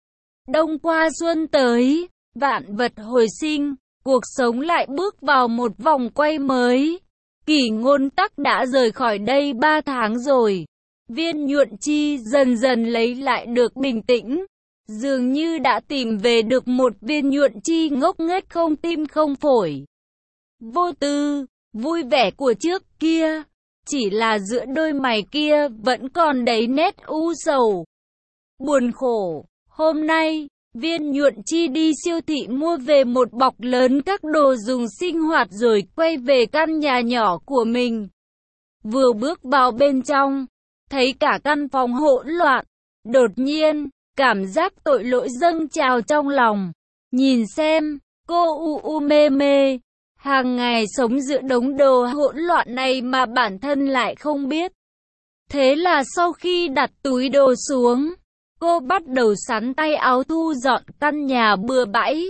Đông qua xuân tới, vạn vật hồi sinh, cuộc sống lại bước vào một vòng quay mới. Kỷ Ngôn Tắc đã rời khỏi đây 3 tháng rồi. Viên Nhuận Chi dần dần lấy lại được bình tĩnh, dường như đã tìm về được một Viên Nhuận Chi ngốc nghếch không tim không phổi, vô tư, vui vẻ của trước kia. Chỉ là giữa đôi mày kia vẫn còn đầy nét u sầu, buồn khổ. Hôm nay, Viên Nhuận Chi đi siêu thị mua về một bọc lớn các đồ dùng sinh hoạt rồi quay về căn nhà nhỏ của mình. Vừa bước vào bên trong, thấy cả căn phòng hỗn loạn. Đột nhiên, cảm giác tội lỗi dâng trào trong lòng. Nhìn xem, cô mê mê, hàng ngày sống giữa đống đồ hỗn loạn này mà bản thân lại không biết. Thế là sau khi đặt túi đồ xuống, cô bắt đầu sắn tay áo thu dọn căn nhà bừa bãi,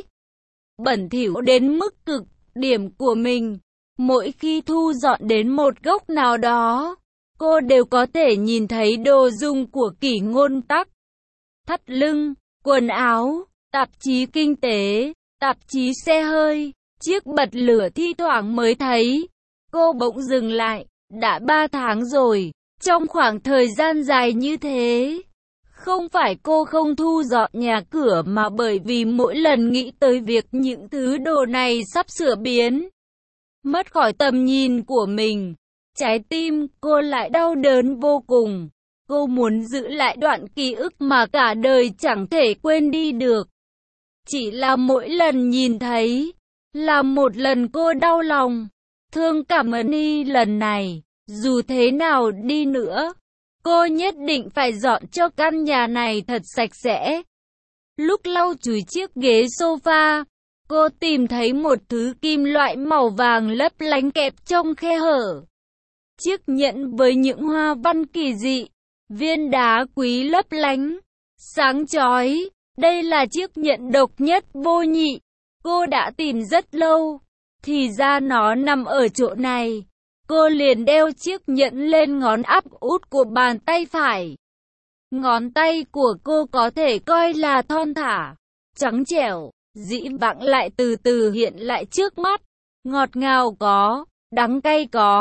bẩn thỉu đến mức cực điểm của mình. Mỗi khi thu dọn đến một góc nào đó, cô đều có thể nhìn thấy đồ dùng của Kỷ Ngôn Tắc. Thắt lưng, quần áo, tạp chí kinh tế, tạp chí xe hơi, chiếc bật lửa thi thoảng mới thấy. Cô bỗng dừng lại, đã 3 tháng rồi, trong khoảng thời gian dài như thế. Không phải cô không thu dọn nhà cửa mà bởi vì mỗi lần nghĩ tới việc những thứ đồ này sắp sửa biến mất khỏi tầm nhìn của mình, trái tim cô lại đau đớn vô cùng. Cô muốn giữ lại đoạn ký ức mà cả đời chẳng thể quên đi được. Chỉ là mỗi lần nhìn thấy, là một lần cô đau lòng, thương cảm ơn y lần này, dù thế nào đi nữa, cô nhất định phải dọn cho căn nhà này thật sạch sẽ. Lúc lau chùi chiếc ghế sofa, cô tìm thấy một thứ kim loại màu vàng lấp lánh kẹp trong khe hở. Chiếc nhẫn với những hoa văn kỳ dị, viên đá quý lấp lánh, sáng chói. Đây là chiếc nhẫn độc nhất vô nhị. Cô đã tìm rất lâu, thì ra nó nằm ở chỗ này. Cô liền đeo chiếc nhẫn lên ngón áp út của bàn tay phải. Ngón tay của cô có thể coi là thon thả, trắng trẻo, dĩ vãng lại từ từ hiện lại trước mắt. Ngọt ngào có, đắng cay có,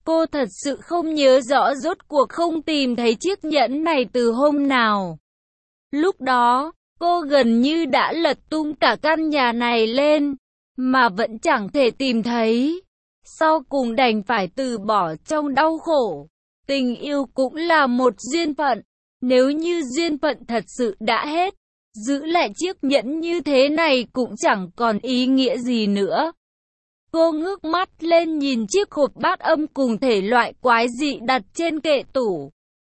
Cô thật sự không nhớ rõ rốt cuộc không tìm thấy chiếc nhẫn này từ hôm nào. Lúc đó, cô gần như đã lật tung cả căn nhà này lên, mà vẫn chẳng thể tìm thấy. Sau cùng đành phải từ bỏ trong đau khổ. Tình yêu cũng là một duyên phận. Nếu như duyên phận thật sự đã hết, giữ lại chiếc nhẫn như thế này cũng chẳng còn ý nghĩa gì nữa. Cô ngước mắt lên nhìn chiếc hộp bát âm cùng thể loại quái dị đặt trên kệ tủ.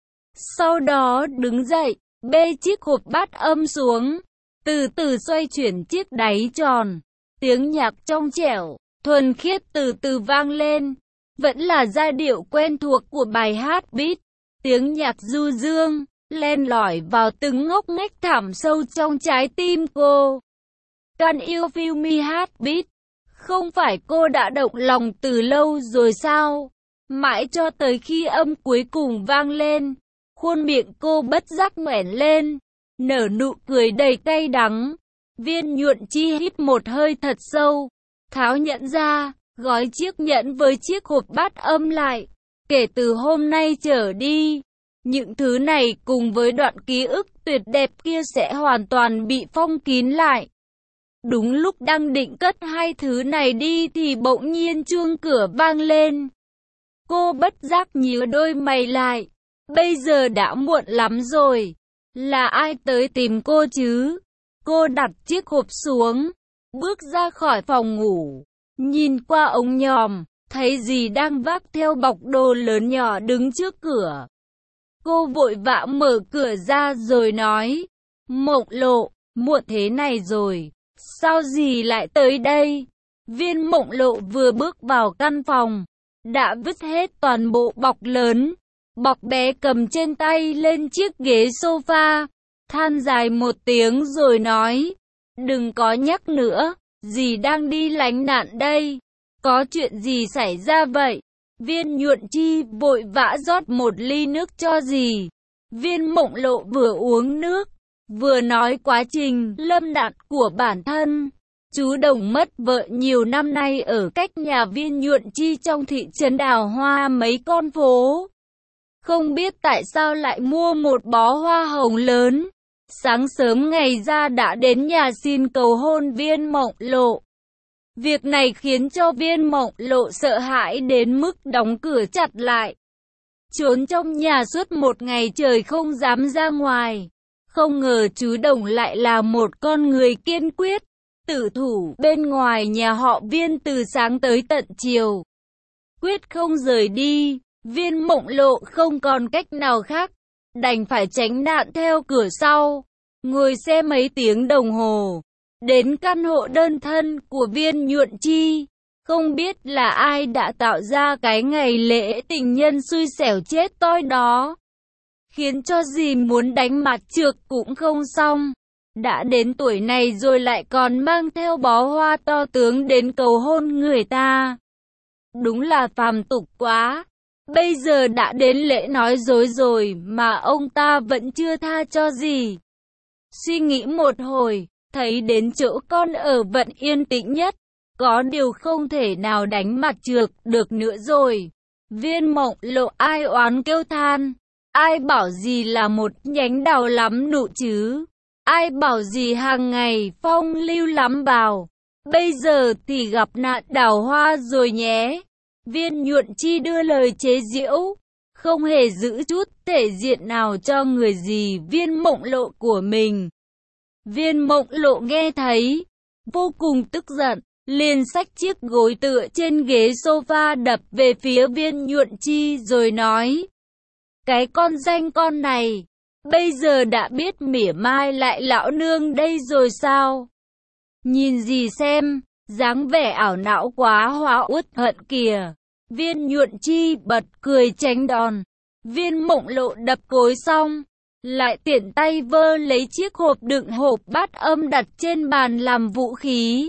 Sau đó đứng dậy, bê chiếc hộp bát âm xuống, từ từ xoay chuyển chiếc đáy tròn. Tiếng nhạc trong trẻo, thuần khiết từ từ vang lên. Vẫn là giai điệu quen thuộc của bài hát Beat. Tiếng nhạc du dương, len lỏi vào từng ngóc ngách thẳm sâu trong trái tim cô. Can You Feel Me Heartbeat. Không phải cô đã động lòng từ lâu rồi sao? Mãi cho tới khi âm cuối cùng vang lên, khuôn miệng cô bất giác nhoẻn lên, nở nụ cười đầy cay đắng. Viên Nhuận Chi hít một hơi thật sâu, tháo nhẫn ra, gói chiếc nhẫn với chiếc hộp bát âm lại. Kể từ hôm nay trở đi, những thứ này cùng với đoạn ký ức tuyệt đẹp kia sẽ hoàn toàn bị phong kín lại. Đúng lúc đang định cất hai thứ này đi thì bỗng nhiên chuông cửa vang lên. Cô bất giác nhíu đôi mày lại. Bây giờ đã muộn lắm rồi. Là ai tới tìm cô chứ? Cô đặt chiếc hộp xuống, bước ra khỏi phòng ngủ, nhìn qua ống nhòm, thấy dì đang vác theo bọc đồ lớn nhỏ đứng trước cửa. Cô vội vã mở cửa ra rồi nói, Mộng Lộ, muộn thế này rồi, sao dì lại tới đây? Viên Mộng Lộ vừa bước vào căn phòng, đã vứt hết toàn bộ bọc lớn, bọc bé cầm trên tay lên chiếc ghế sofa, than dài một tiếng rồi nói, đừng có nhắc nữa, dì đang đi lánh nạn đây. Có chuyện gì xảy ra vậy? Viên Nhuận Chi vội vã rót một ly nước cho dì. Viên Mộng Lộ vừa uống nước, vừa nói quá trình lâm nạn của bản thân. Chú Đồng mất vợ nhiều năm nay ở cách nhà Viên Nhuận Chi trong thị trấn Đào Hoa mấy con phố. Không biết tại sao lại mua một bó hoa hồng lớn. Sáng sớm ngày ra đã đến nhà xin cầu hôn Viên Mộng Lộ. Việc này khiến cho Viên Mộng Lộ sợ hãi đến mức đóng cửa chặt lại. Trốn trong nhà suốt một ngày trời không dám ra ngoài. Không ngờ chú Đồng lại là một con người kiên quyết, tử thủ bên ngoài nhà họ Viên từ sáng tới tận chiều. Quyết không rời đi, Viên Mộng Lộ không còn cách nào khác, đành phải tránh nạn theo cửa sau, ngồi xe mấy tiếng đồng hồ, đến căn hộ đơn thân của Viên Nhuận Chi. Không biết là ai đã tạo ra cái ngày lễ tình nhân xui xẻo chết toi đó, khiến cho dì muốn đánh mặt trược cũng không xong. Đã đến tuổi này rồi lại còn mang theo bó hoa to tướng đến cầu hôn người ta. Đúng là phàm tục quá. Bây giờ đã đến lễ nói dối rồi mà ông ta vẫn chưa tha cho gì. Suy nghĩ một hồi, thấy đến chỗ con ở vẫn yên tĩnh nhất. Có điều không thể nào đánh mặt trược được nữa rồi. Viên Mộng Lộ ai oán kêu than. Ai bảo gì là một nhánh đào lắm nụ chứ? Ai bảo gì hàng ngày phong lưu lắm bào? Bây giờ thì gặp nạn đào hoa rồi nhé. Viên Nhuận Chi đưa lời chế giễu, không hề giữ chút thể diện nào cho người dì Viên Mộng Lộ của mình. Viên Mộng Lộ nghe thấy, vô cùng tức giận, liền xách chiếc gối tựa trên ghế sofa đập về phía Viên Nhuận Chi rồi nói, cái con danh con này, bây giờ đã biết mỉa mai lại lão nương đây rồi sao? Nhìn gì xem, dáng vẻ ảo não quá hóa uất hận kìa. Viên Nhuận Chi bật cười tránh đòn. Viên Mộng Lộ đập gối xong, lại tiện tay vơ lấy chiếc hộp đựng hộp bát âm đặt trên bàn làm vũ khí.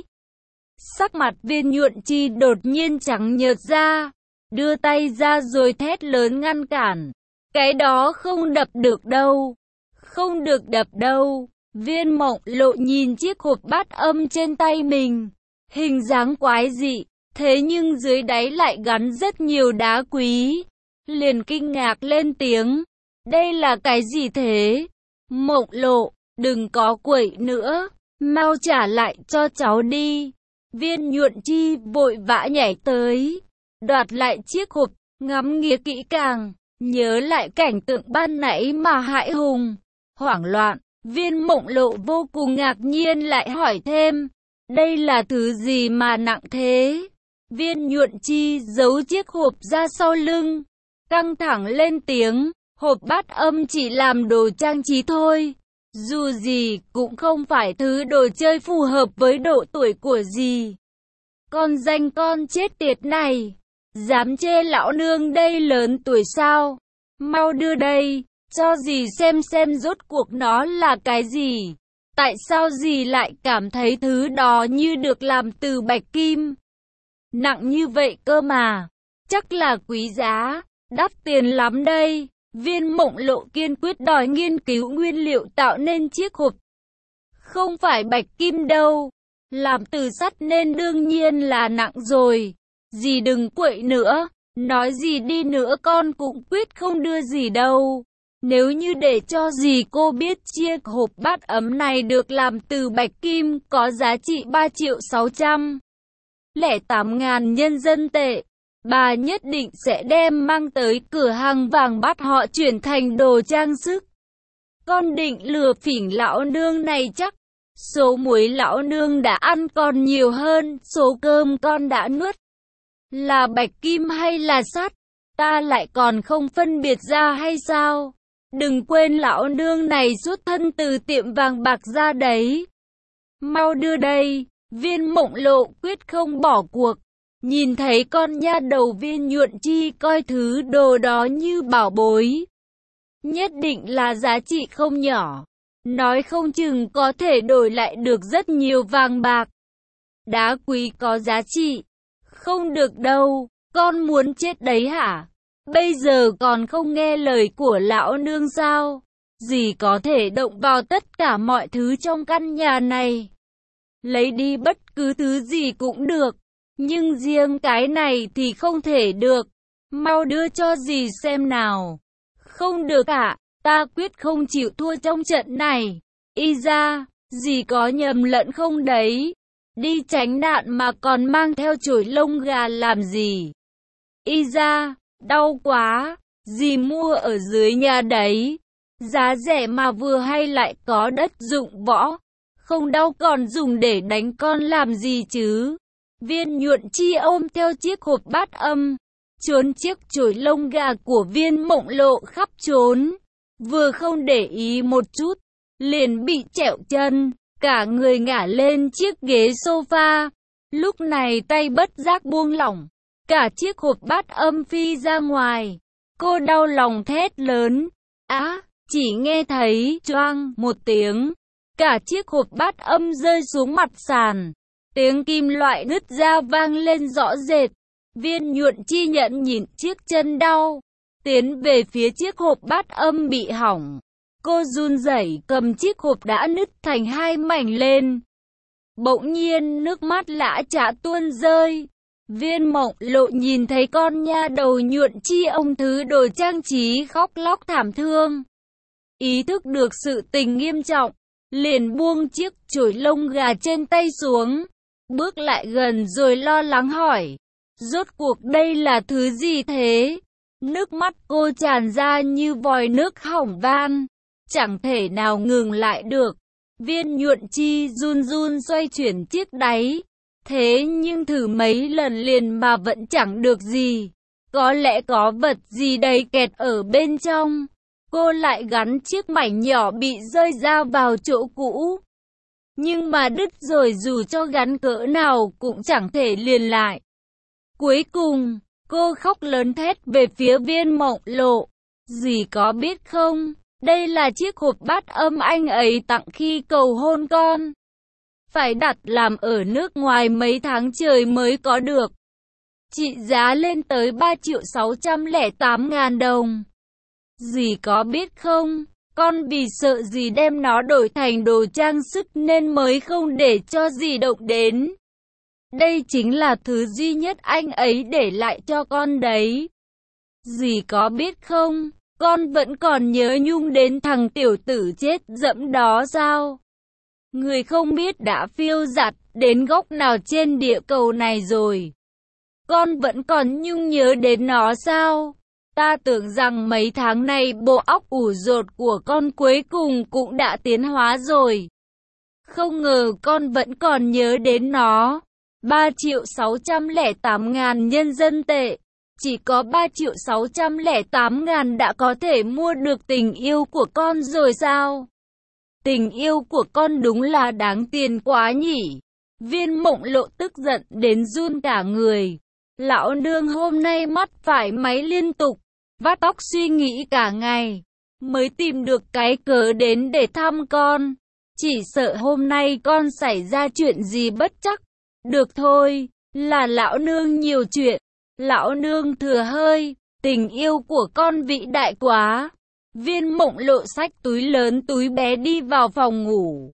Sắc mặt Viên Nhuận Chi đột nhiên trắng nhợt ra, đưa tay ra rồi thét lớn ngăn cản. Cái đó không đập được đâu, không được đập đâu. Viên Mộng Lộ nhìn chiếc hộp bát âm trên tay mình, hình dáng quái dị, thế nhưng dưới đáy lại gắn rất nhiều đá quý. Liền kinh ngạc lên tiếng, đây là cái gì thế? Mộng Lộ, đừng có quậy nữa, mau trả lại cho cháu đi. Viên Nhuận Chi vội vã nhảy tới, đoạt lại chiếc hộp, ngắm nghía kỹ càng, nhớ lại cảnh tượng ban nãy mà hãi hùng. Hoảng loạn, Viên Mộng Lộ vô cùng ngạc nhiên lại hỏi thêm, đây là thứ gì mà nặng thế? Viên Nhuận Chi giấu chiếc hộp ra sau lưng, căng thẳng lên tiếng, hộp bát âm chỉ làm đồ trang trí thôi. Dù gì cũng không phải thứ đồ chơi phù hợp với độ tuổi của dì. Con danh con chết tiệt này, dám chê lão nương đây lớn tuổi sao? Mau đưa đây, cho dì xem rốt cuộc nó là cái gì. Tại sao dì lại cảm thấy thứ đó như được làm từ bạch kim? Nặng như vậy cơ mà, chắc là quý giá, đắt tiền lắm đây. Viên Mộng Lộ kiên quyết đòi nghiên cứu nguyên liệu tạo nên chiếc hộp. Không phải bạch kim đâu, làm từ sắt nên đương nhiên là nặng rồi. Dì đừng quậy nữa, nói gì đi nữa con cũng quyết không đưa dì đâu. Nếu như để cho dì cô biết chiếc hộp bát ấm này được làm từ bạch kim có giá trị 3.608.000 nhân dân tệ, bà nhất định sẽ đem mang tới cửa hàng vàng bát họ chuyển thành đồ trang sức. Con định lừa phỉnh lão nương này chắc. Số muối lão nương đã ăn còn nhiều hơn số cơm con đã nuốt. Là bạch kim hay là sắt, ta lại còn không phân biệt ra hay sao? Đừng quên lão nương này xuất thân từ tiệm vàng bạc ra đấy. Mau đưa đây. Viên Mộng Lộ quyết không bỏ cuộc. Nhìn thấy con nha đầu Viên Nhuận Chi coi thứ đồ đó như bảo bối, nhất định là giá trị không nhỏ. Nói không chừng có thể đổi lại được rất nhiều vàng bạc. Đá quý có giá trị. Không được đâu, con muốn chết đấy hả? Bây giờ còn không nghe lời của lão nương sao? Dì có thể động vào tất cả mọi thứ trong căn nhà này. Lấy đi bất cứ thứ gì cũng được. Nhưng riêng cái này thì không thể được. Mau đưa cho dì xem nào. Không được ạ, ta quyết không chịu thua trong trận này. Y ra, dì có nhầm lẫn không đấy? Đi tránh nạn mà còn mang theo chổi lông gà làm gì? Y ra, đau quá, dì mua ở dưới nhà đấy. Giá rẻ mà vừa hay lại có đất dụng võ. Không đau còn dùng để đánh con làm gì chứ? Viên Nhuận Chi ôm theo chiếc hộp bát âm, trốn chiếc chổi lông gà của Viên Mộng Lộ khắp trốn. Vừa không để ý một chút, liền bị trẹo chân, cả người ngả lên chiếc ghế sofa. Lúc này tay bất giác buông lỏng, cả chiếc hộp bát âm phi ra ngoài. Cô đau lòng thét lớn, á, chỉ nghe thấy choang một tiếng, cả chiếc hộp bát âm rơi xuống mặt sàn. Tiếng kim loại nứt ra vang lên rõ rệt. Viên Nhuận Chi nhận nhìn chiếc chân đau, tiến về phía chiếc hộp bát âm bị hỏng. Cô run rẩy cầm chiếc hộp đã nứt thành hai mảnh lên. Bỗng nhiên nước mắt lã chã tuôn rơi. Viên Mộng Lộ nhìn thấy con nha đầu Nhuận Chi ôm thứ đồ trang trí khóc lóc thảm thương. Ý thức được sự tình nghiêm trọng, liền buông chiếc chổi lông gà trên tay xuống. Bước lại gần rồi lo lắng hỏi, rốt cuộc đây là thứ gì thế? Nước mắt cô tràn ra như vòi nước hỏng van, chẳng thể nào ngừng lại được. Viên Nhuận Chi run run xoay chuyển chiếc đáy, thế nhưng thử mấy lần liền mà vẫn chẳng được gì. Có lẽ có vật gì đầy kẹt ở bên trong. Cô lại gắn chiếc mảnh nhỏ bị rơi ra vào chỗ cũ. Nhưng mà đứt rồi, dù cho gắn cỡ nào cũng chẳng thể liền lại. Cuối cùng, cô khóc lớn thét về phía Viên Mộng Lộ. Dì có biết không, đây là chiếc hộp bát âm anh ấy tặng khi cầu hôn con. Phải đặt làm ở nước ngoài mấy tháng trời mới có được. Trị giá lên tới 3.608.000 đồng. Dì có biết không, con vì sợ dì đem nó đổi thành đồ trang sức nên mới không để cho dì động đến. Đây chính là thứ duy nhất anh ấy để lại cho con đấy. Dì có biết không, con vẫn còn nhớ nhung đến thằng tiểu tử chết dẫm đó sao? Người không biết đã phiêu dạt đến góc nào trên địa cầu này rồi. Con vẫn còn nhung nhớ đến nó sao? Ta tưởng rằng mấy tháng này bộ óc ủ dột của con cuối cùng cũng đã tiến hóa rồi. Không ngờ con vẫn còn nhớ đến nó. 3.608.000 nhân dân tệ. Chỉ có 3.608.000 đã có thể mua được tình yêu của con rồi sao? Tình yêu của con đúng là đáng tiền quá nhỉ. Viên Mộng Lộ tức giận đến run cả người. Lão nương hôm nay mắt phải máy liên tục, vắt óc suy nghĩ cả ngày, mới tìm được cái cớ đến để thăm con. Chỉ sợ hôm nay con xảy ra chuyện gì bất trắc. Được thôi, là lão nương nhiều chuyện, lão nương thừa hơi, tình yêu của con vĩ đại quá. Viên Mộng Lộ xách túi lớn túi bé đi vào phòng ngủ.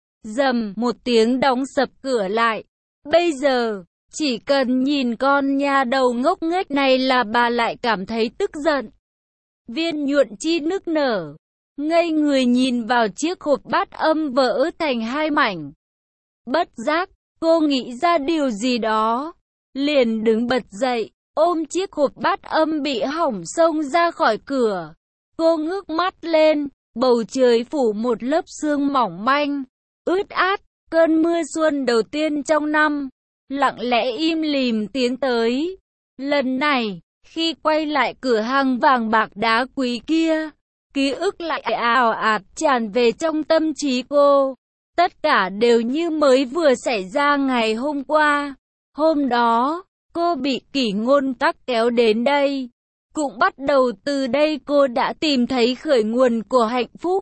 Rầm một tiếng đóng sập cửa lại. Bây giờ, chỉ cần nhìn con nha đầu ngốc nghếch này là bà lại cảm thấy tức giận. Viên Nhuận Chi nức nở, ngây người nhìn vào chiếc hộp bát âm vỡ thành hai mảnh. Bất giác, cô nghĩ ra điều gì đó, liền đứng bật dậy, ôm chiếc hộp bát âm bị hỏng xông ra khỏi cửa. Cô ngước mắt lên, bầu trời phủ một lớp sương mỏng manh, ướt át, cơn mưa xuân đầu tiên trong năm, lặng lẽ im lìm tiến tới. Lần này, khi quay lại cửa hàng vàng bạc đá quý kia, ký ức lại ào ạt tràn về trong tâm trí cô. Tất cả đều như mới vừa xảy ra ngày hôm qua. Hôm đó, cô bị Kỷ Ngôn Các kéo đến đây. Cũng bắt đầu từ đây cô đã tìm thấy khởi nguồn của hạnh phúc.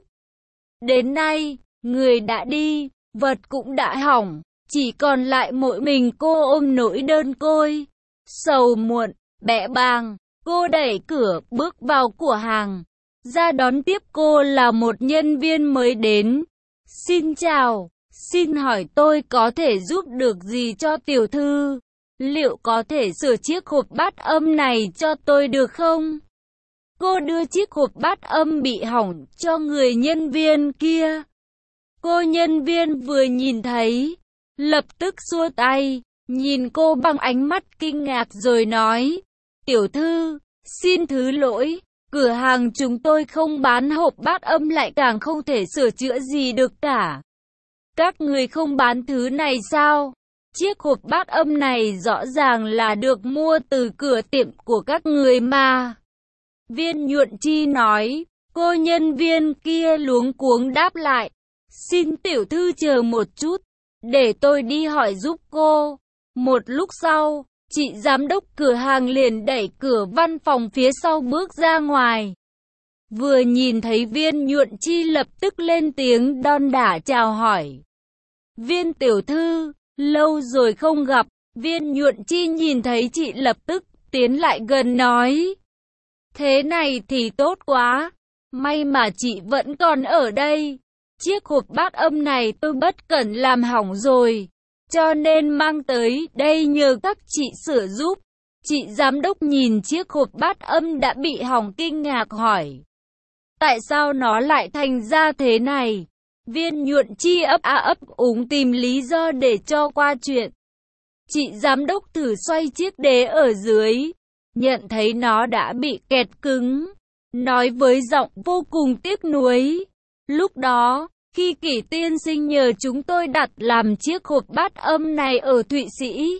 Đến nay, người đã đi, vật cũng đã hỏng, chỉ còn lại mỗi mình cô ôm nỗi đơn côi. Sầu muộn, bẽ bàng, cô đẩy cửa bước vào cửa hàng. Ra đón tiếp cô là một nhân viên mới đến. Xin chào, xin hỏi tôi có thể giúp được gì cho tiểu thư? Liệu có thể sửa chiếc hộp bát âm này cho tôi được không? Cô đưa chiếc hộp bát âm bị hỏng cho người nhân viên kia. Cô nhân viên vừa nhìn thấy, lập tức xua tay, nhìn cô bằng ánh mắt kinh ngạc rồi nói, tiểu thư, xin thứ lỗi, cửa hàng chúng tôi không bán hộp bát âm lại càng không thể sửa chữa gì được cả. Các người không bán thứ này sao? Chiếc hộp bát âm này rõ ràng là được mua từ cửa tiệm của các người mà. Viên Nhuận Chi nói, cô nhân viên kia luống cuống đáp lại. Xin tiểu thư chờ một chút, để tôi đi hỏi giúp cô. Một lúc sau, chị giám đốc cửa hàng liền đẩy cửa văn phòng phía sau bước ra ngoài. Vừa nhìn thấy Viên Nhuận Chi lập tức lên tiếng đon đả chào hỏi. Viên tiểu thư, lâu rồi không gặp. Viên Nhuận Chi nhìn thấy chị lập tức tiến lại gần nói. Thế này thì tốt quá, may mà chị vẫn còn ở đây. Chiếc hộp bát âm này tôi bất cẩn làm hỏng rồi, cho nên mang tới đây nhờ các chị sửa giúp. Chị giám đốc nhìn chiếc hộp bát âm đã bị hỏng kinh ngạc hỏi. Tại sao nó lại thành ra thế này? Viên Nhuận Chi ấp úng tìm lý do để cho qua chuyện. Chị giám đốc thử xoay chiếc đế ở dưới, nhận thấy nó đã bị kẹt cứng, nói với giọng vô cùng tiếc nuối. Lúc đó, khi Kỷ tiên sinh nhờ chúng tôi đặt làm chiếc hộp bát âm này ở Thụy Sĩ,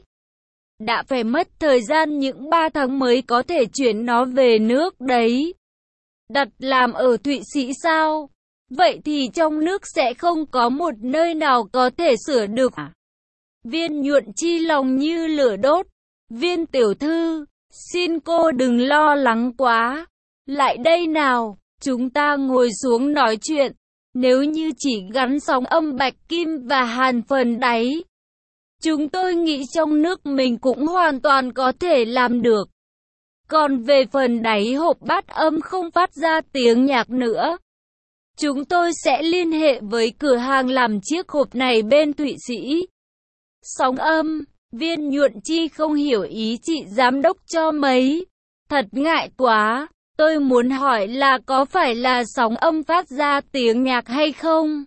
đã phải mất thời gian những 3 tháng mới có thể chuyển nó về nước đấy. Đặt làm ở Thụy Sĩ sao? Vậy thì trong nước sẽ không có một nơi nào có thể sửa được à? Viên Nhuận Chi lòng như lửa đốt. Viên tiểu thư, xin cô đừng lo lắng quá. Lại đây nào, chúng ta ngồi xuống nói chuyện. Nếu như chỉ gắn sóng âm bạch kim và hàn phần đáy, chúng tôi nghĩ trong nước mình cũng hoàn toàn có thể làm được. Còn về phần đáy hộp bát âm không phát ra tiếng nhạc nữa, chúng tôi sẽ liên hệ với cửa hàng làm chiếc hộp này bên Thụy Sĩ. Sóng âm, Viên Nhuận Chi không hiểu ý chị giám đốc cho mấy. Thật ngại quá, tôi muốn hỏi là có phải là sóng âm phát ra tiếng nhạc hay không?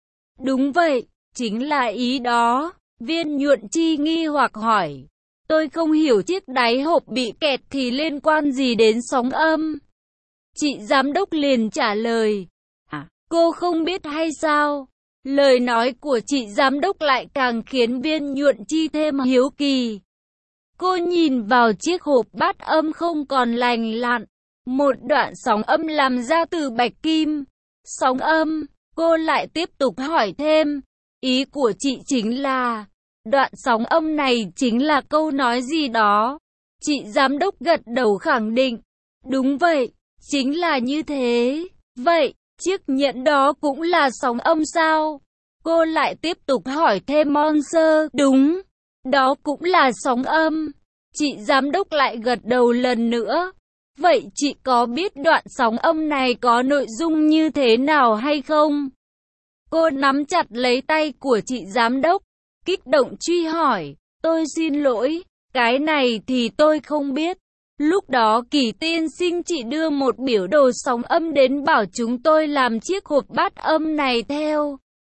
Đúng vậy, chính là ý đó. Viên Nhuận Chi nghi hoặc hỏi. Tôi không hiểu chiếc đáy hộp bị kẹt thì liên quan gì đến sóng âm? Chị giám đốc liền trả lời. À, cô không biết hay sao? Lời nói của chị giám đốc lại càng khiến Viên Nhuận Chi thêm hiếu kỳ. Cô nhìn vào chiếc hộp bát âm không còn lành lặn. Một đoạn sóng âm làm ra từ bạch kim. Sóng âm, cô lại tiếp tục hỏi thêm. Ý của chị chính là, đoạn sóng âm này chính là câu nói gì đó. Chị giám đốc gật đầu khẳng định. Đúng vậy, chính là như thế. Vậy, chiếc nhẫn đó cũng là sóng âm sao? Cô lại tiếp tục hỏi thêm Monster. Đúng, đó cũng là sóng âm. Chị giám đốc lại gật đầu lần nữa. Vậy chị có biết đoạn sóng âm này có nội dung như thế nào hay không? Cô nắm chặt lấy tay của chị giám đốc, kích động truy hỏi. Tôi xin lỗi, cái này thì tôi không biết. Lúc đó Kỳ tiên sinh chỉ đưa một biểu đồ sóng âm đến bảo chúng tôi làm chiếc hộp bát âm này theo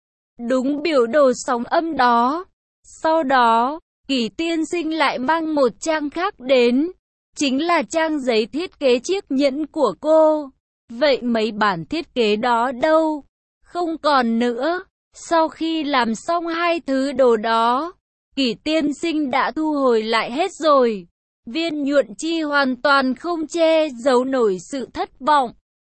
đúng biểu đồ sóng âm đó. Sau đó, Kỳ tiên sinh lại mang một trang khác đến. Chính là trang giấy thiết kế chiếc nhẫn của cô. Vậy mấy bản thiết kế đó đâu? Không còn nữa. Sau khi làm xong hai thứ đồ đó, Kỳ tiên sinh đã thu hồi lại hết rồi. Viên Nhuận Chi hoàn toàn không che giấu nổi sự thất vọng,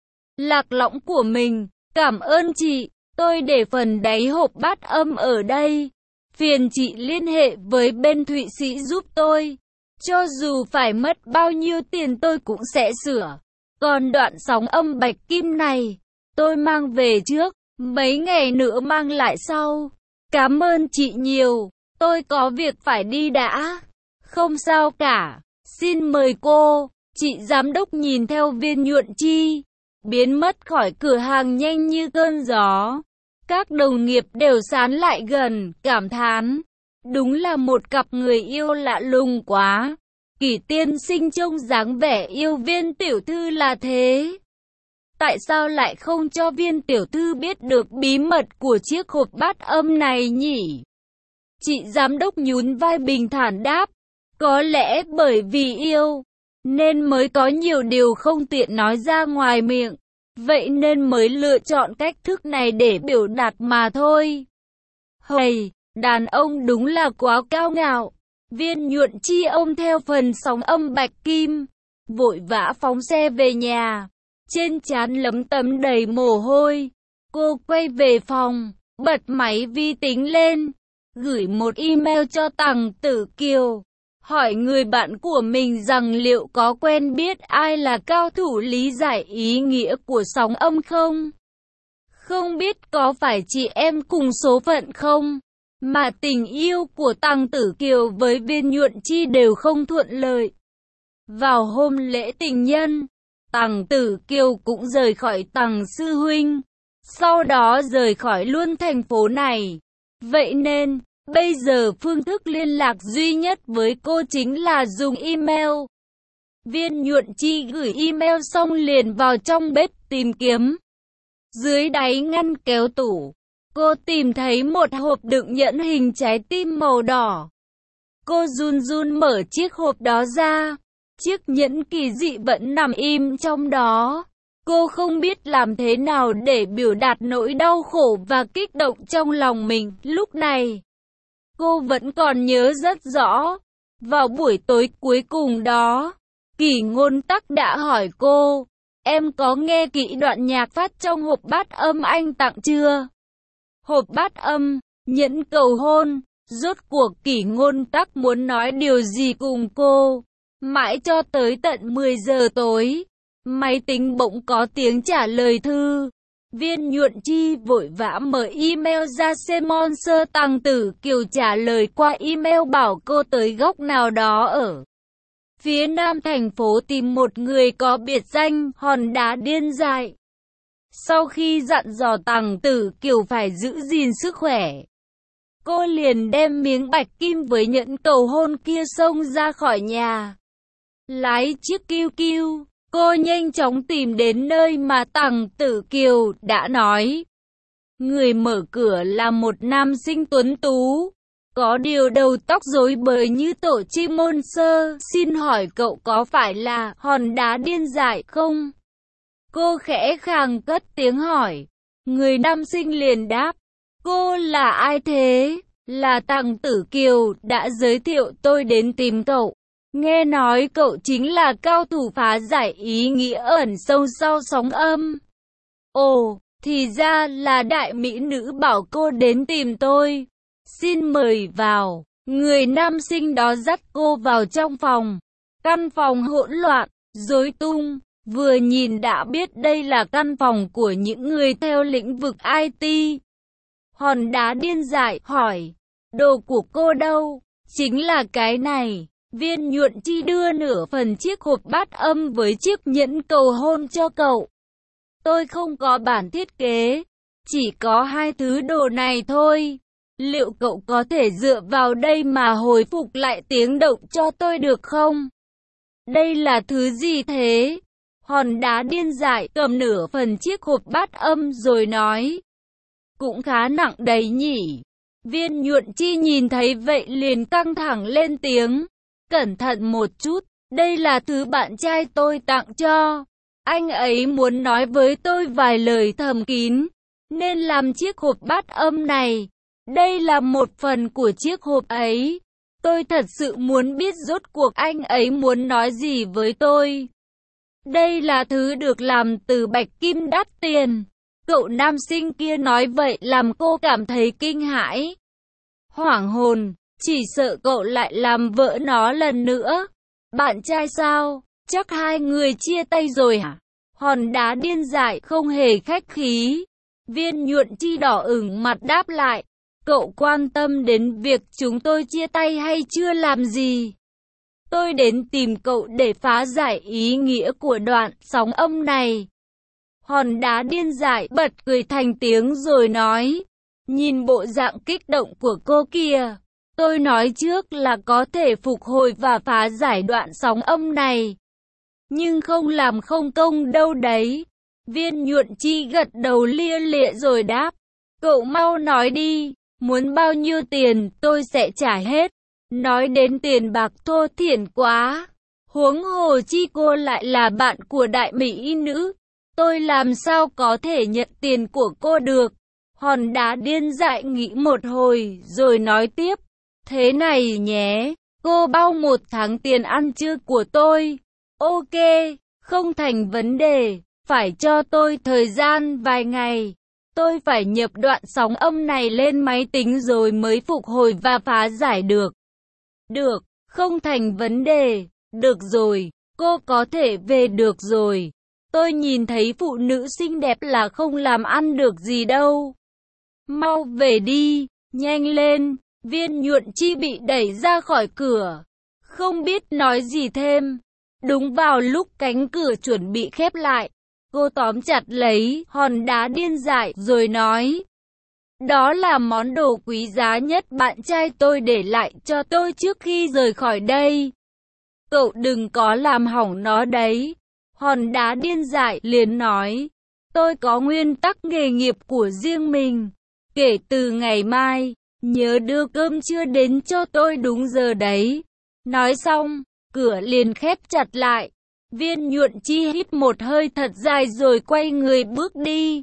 lạc lõng của mình. Cảm ơn chị, tôi để phần đáy hộp bát âm ở đây. Phiền chị liên hệ với bên Thụy Sĩ giúp tôi. Cho dù phải mất bao nhiêu tiền tôi cũng sẽ sửa. Còn đoạn sóng âm bạch kim này, tôi mang về trước, mấy ngày nữa mang lại sau. Cảm ơn chị nhiều, tôi có việc phải đi đã. Không sao cả, xin mời cô. Chị giám đốc nhìn theo Viên Nhuận Chi biến mất khỏi cửa hàng nhanh như cơn gió. Các đồng nghiệp đều sán lại gần, cảm thán. Đúng là một cặp người yêu lạ lùng quá. Kỳ tiên sinh trông dáng vẻ yêu Viên tiểu thư là thế. Tại sao lại không cho Viên tiểu thư biết được bí mật của chiếc hộp bát âm này nhỉ? Chị giám đốc nhún vai bình thản đáp. Có lẽ bởi vì yêu, nên mới có nhiều điều không tiện nói ra ngoài miệng. Vậy nên mới lựa chọn cách thức này để biểu đạt mà thôi. Hầy, đàn ông đúng là quá cao ngạo. Viên Nhuận Chi ôm theo phần sóng âm bạch kim, vội vã phóng xe về nhà. Trên trán lấm tấm đầy mồ hôi. Cô quay về phòng, bật máy vi tính lên, gửi một email cho Tằng Tử Kiều. Hỏi người bạn của mình rằng liệu có quen biết ai là cao thủ lý giải ý nghĩa của sóng âm không? Không biết có phải chị em cùng số phận không? Mà tình yêu của Tằng Tử Kiều với Viên Nhuận Chi đều không thuận lợi. Vào hôm lễ tình nhân, Tằng Tử Kiều cũng rời khỏi Tằng sư huynh. Sau đó rời khỏi luôn thành phố này. Vậy nên, bây giờ phương thức liên lạc duy nhất với cô chính là dùng email. Viên Nhuận Chi gửi email xong liền vào trong bếp tìm kiếm. Dưới đáy ngăn kéo tủ, cô tìm thấy một hộp đựng nhẫn hình trái tim màu đỏ. Cô run run mở chiếc hộp đó ra. Chiếc nhẫn kỳ dị vẫn nằm im trong đó. Cô không biết làm thế nào để biểu đạt nỗi đau khổ và kích động trong lòng mình lúc này. Cô vẫn còn nhớ rất rõ. Vào buổi tối cuối cùng đó, Kỷ Ngôn Tắc đã hỏi cô, em có nghe kỹ đoạn nhạc phát trong hộp bát âm anh tặng chưa? Hộp bát âm, nhẫn cầu hôn. Rốt cuộc Kỷ Ngôn Tắc muốn nói điều gì cùng cô? Mãi cho tới tận 10 giờ tối, máy tính bỗng có tiếng trả lời thư. Viên Nhuận Chi vội vã mở email ra xem Monster Tằng Tử Kiều trả lời qua email bảo cô tới góc nào đó ở phía nam thành phố tìm một người có biệt danh hòn đá điên dại. Sau khi dặn dò Tằng Tử Kiều phải giữ gìn sức khỏe, cô liền đem miếng bạch kim với nhẫn cầu hôn kia xông ra khỏi nhà. Lái chiếc kiêu kiêu, cô nhanh chóng tìm đến nơi mà Tằng Tử Kiều đã nói. Người mở cửa là một nam sinh tuấn tú, có điều đầu tóc rối bời như tổ chim môn sơ. Xin hỏi cậu có phải là hòn đá điên dại không? Cô khẽ khàng cất tiếng hỏi. Người nam sinh liền đáp. Cô là ai thế? Là Tằng Tử Kiều đã giới thiệu tôi đến tìm cậu. Nghe nói cậu chính là cao thủ phá giải ý nghĩa ẩn sâu sau sóng âm. Ồ, thì ra là đại mỹ nữ bảo cô đến tìm tôi. Xin mời vào. Người nam sinh đó dắt cô vào trong phòng. Căn phòng hỗn loạn, rối tung. Vừa nhìn đã biết đây là căn phòng của những người theo lĩnh vực IT. Hòn đá điên dại hỏi. Đồ của cô đâu? Chính là cái này. Viên Nhuận Chi đưa nửa phần chiếc hộp bát âm với chiếc nhẫn cầu hôn cho cậu. Tôi không có bản thiết kế, chỉ có hai thứ đồ này thôi. Liệu cậu có thể dựa vào đây mà hồi phục lại tiếng động cho tôi được không? Đây là thứ gì thế? Hòn đá điên dại cầm nửa phần chiếc hộp bát âm rồi nói. Cũng khá nặng đấy nhỉ. Viên Nhuận Chi nhìn thấy vậy liền căng thẳng lên tiếng. Cẩn thận một chút, đây là thứ bạn trai tôi tặng cho. Anh ấy muốn nói với tôi vài lời thầm kín, nên làm chiếc hộp bát âm này. Đây là một phần của chiếc hộp ấy. Tôi thật sự muốn biết rốt cuộc anh ấy muốn nói gì với tôi. Đây là thứ được làm từ bạch kim đắt tiền. Cậu nam sinh kia nói vậy làm cô cảm thấy kinh hãi. Hoảng hồn, chỉ sợ cậu lại làm vỡ nó lần nữa. Bạn trai sao? Chắc hai người chia tay rồi hả? Hòn đá điên dại không hề khách khí. Viên Nhuận Chi đỏ ửng mặt đáp lại. Cậu quan tâm đến việc chúng tôi chia tay hay chưa làm gì? Tôi đến tìm cậu để phá giải ý nghĩa của đoạn sóng âm này. Hòn đá điên dại bật cười thành tiếng rồi nói. Nhìn bộ dạng kích động của cô kìa. Tôi nói trước là có thể phục hồi và phá giải đoạn sóng âm này. Nhưng không làm không công đâu đấy. Viên Nhuận Chi gật đầu lia lịa rồi đáp. Cậu mau nói đi, muốn bao nhiêu tiền tôi sẽ trả hết. Nói đến tiền bạc thô thiển quá. Huống hồ chi cô lại là bạn của đại mỹ nữ. Tôi làm sao có thể nhận tiền của cô được. Hòn đá điên dại nghĩ một hồi rồi nói tiếp. Thế này nhé, cô bao 1 tháng tiền ăn trưa của tôi. Ok, không thành vấn đề, phải cho tôi thời gian vài ngày. Tôi phải nhập đoạn sóng âm này lên máy tính rồi mới phục hồi và phá giải được. Được, không thành vấn đề. Được rồi, cô có thể về được rồi. Tôi nhìn thấy phụ nữ xinh đẹp là không làm ăn được gì đâu. Mau về đi, nhanh lên. Viên Nhuận Chi bị đẩy ra khỏi cửa. Không biết nói gì thêm. Đúng vào lúc cánh cửa chuẩn bị khép lại, cô tóm chặt lấy hòn đá điên dại rồi nói. Đó là món đồ quý giá nhất bạn trai tôi để lại cho tôi trước khi rời khỏi đây. Cậu đừng có làm hỏng nó đấy. Hòn đá điên dại liền nói. Tôi có nguyên tắc nghề nghiệp của riêng mình. Kể từ ngày mai, nhớ đưa cơm trưa đến cho tôi đúng giờ đấy. Nói xong, cửa liền khép chặt lại. Viên Nhuận Chi hít một hơi thật dài rồi quay người bước đi.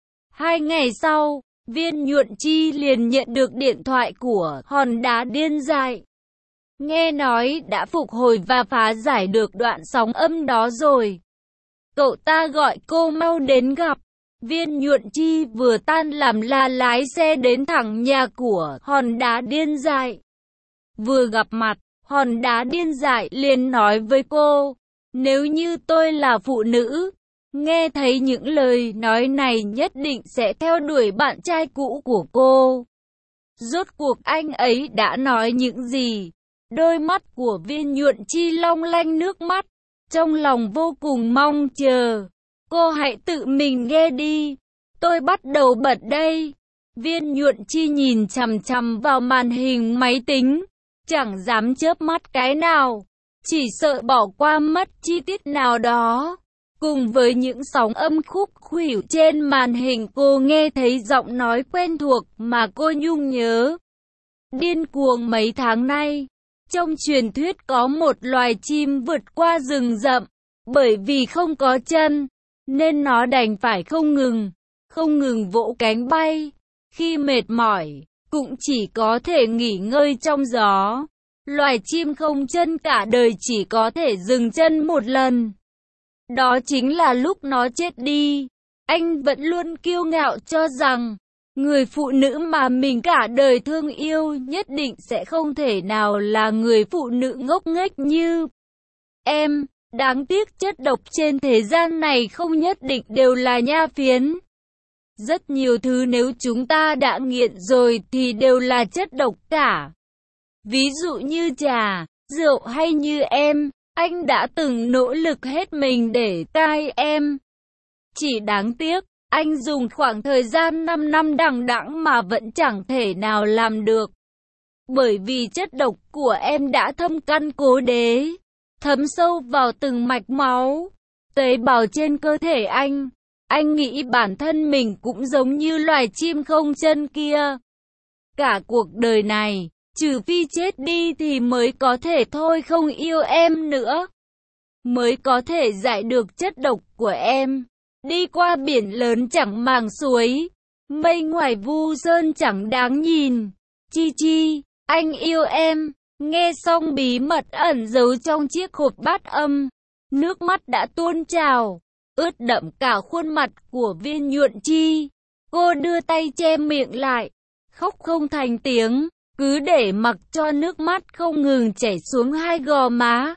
2 ngày sau, Viên Nhuận Chi liền nhận được điện thoại của hòn đá điên dại. Nghe nói đã phục hồi và phá giải được đoạn sóng âm đó rồi. Cậu ta gọi cô mau đến gặp. Viên Nhuận Chi vừa tan làm là lái xe đến thẳng nhà của hòn đá điên dại. Vừa gặp mặt, hòn đá điên dại liền nói với cô. Nếu như tôi là phụ nữ, nghe thấy những lời nói này nhất định sẽ theo đuổi bạn trai cũ của cô. Rốt cuộc anh ấy đã nói những gì? Đôi mắt của Viên Nhuận Chi long lanh nước mắt, trong lòng vô cùng mong chờ. Cô hãy tự mình nghe đi. Tôi bắt đầu bật đây. Viên Nhuận Chi nhìn chằm chằm vào màn hình máy tính, chẳng dám chớp mắt cái nào, chỉ sợ bỏ qua mất chi tiết nào đó. Cùng với những sóng âm khúc khuỷu trên màn hình, cô nghe thấy giọng nói quen thuộc mà cô nhung nhớ. Điên cuồng mấy tháng nay, trong truyền thuyết có một loài chim vượt qua rừng rậm, bởi vì không có chân, nên nó đành phải không ngừng vỗ cánh bay. Khi mệt mỏi, cũng chỉ có thể nghỉ ngơi trong gió. Loài chim không chân cả đời chỉ có thể dừng chân một lần. Đó chính là lúc nó chết đi. Anh vẫn luôn kiêu ngạo cho rằng, người phụ nữ mà mình cả đời thương yêu nhất định sẽ không thể nào là người phụ nữ ngốc nghếch như em. Đáng tiếc chất độc trên thế gian này không nhất định đều là nha phiến. Rất nhiều thứ nếu chúng ta đã nghiện rồi thì đều là chất độc cả. Ví dụ như trà, rượu hay như em, anh đã từng nỗ lực hết mình để cai em. Chỉ đáng tiếc, anh dùng khoảng thời gian 5 năm đằng đẵng mà vẫn chẳng thể nào làm được. Bởi vì chất độc của em đã thâm căn cố đế, thấm sâu vào từng mạch máu, tế bào trên cơ thể anh. Anh nghĩ bản thân mình cũng giống như loài chim không chân kia. Cả cuộc đời này, trừ phi chết đi thì mới có thể thôi không yêu em nữa. Mới có thể giải được chất độc của em. Đi qua biển lớn chẳng màng suối, mây ngoài vu sơn chẳng đáng nhìn. Chi Chi, anh yêu em. Nghe xong bí mật ẩn giấu trong chiếc hộp bát âm, nước mắt đã tuôn trào, ướt đẫm cả khuôn mặt của Viên Nhuận Chi. Cô đưa tay che miệng lại, khóc không thành tiếng, cứ để mặc cho nước mắt không ngừng chảy xuống hai gò má.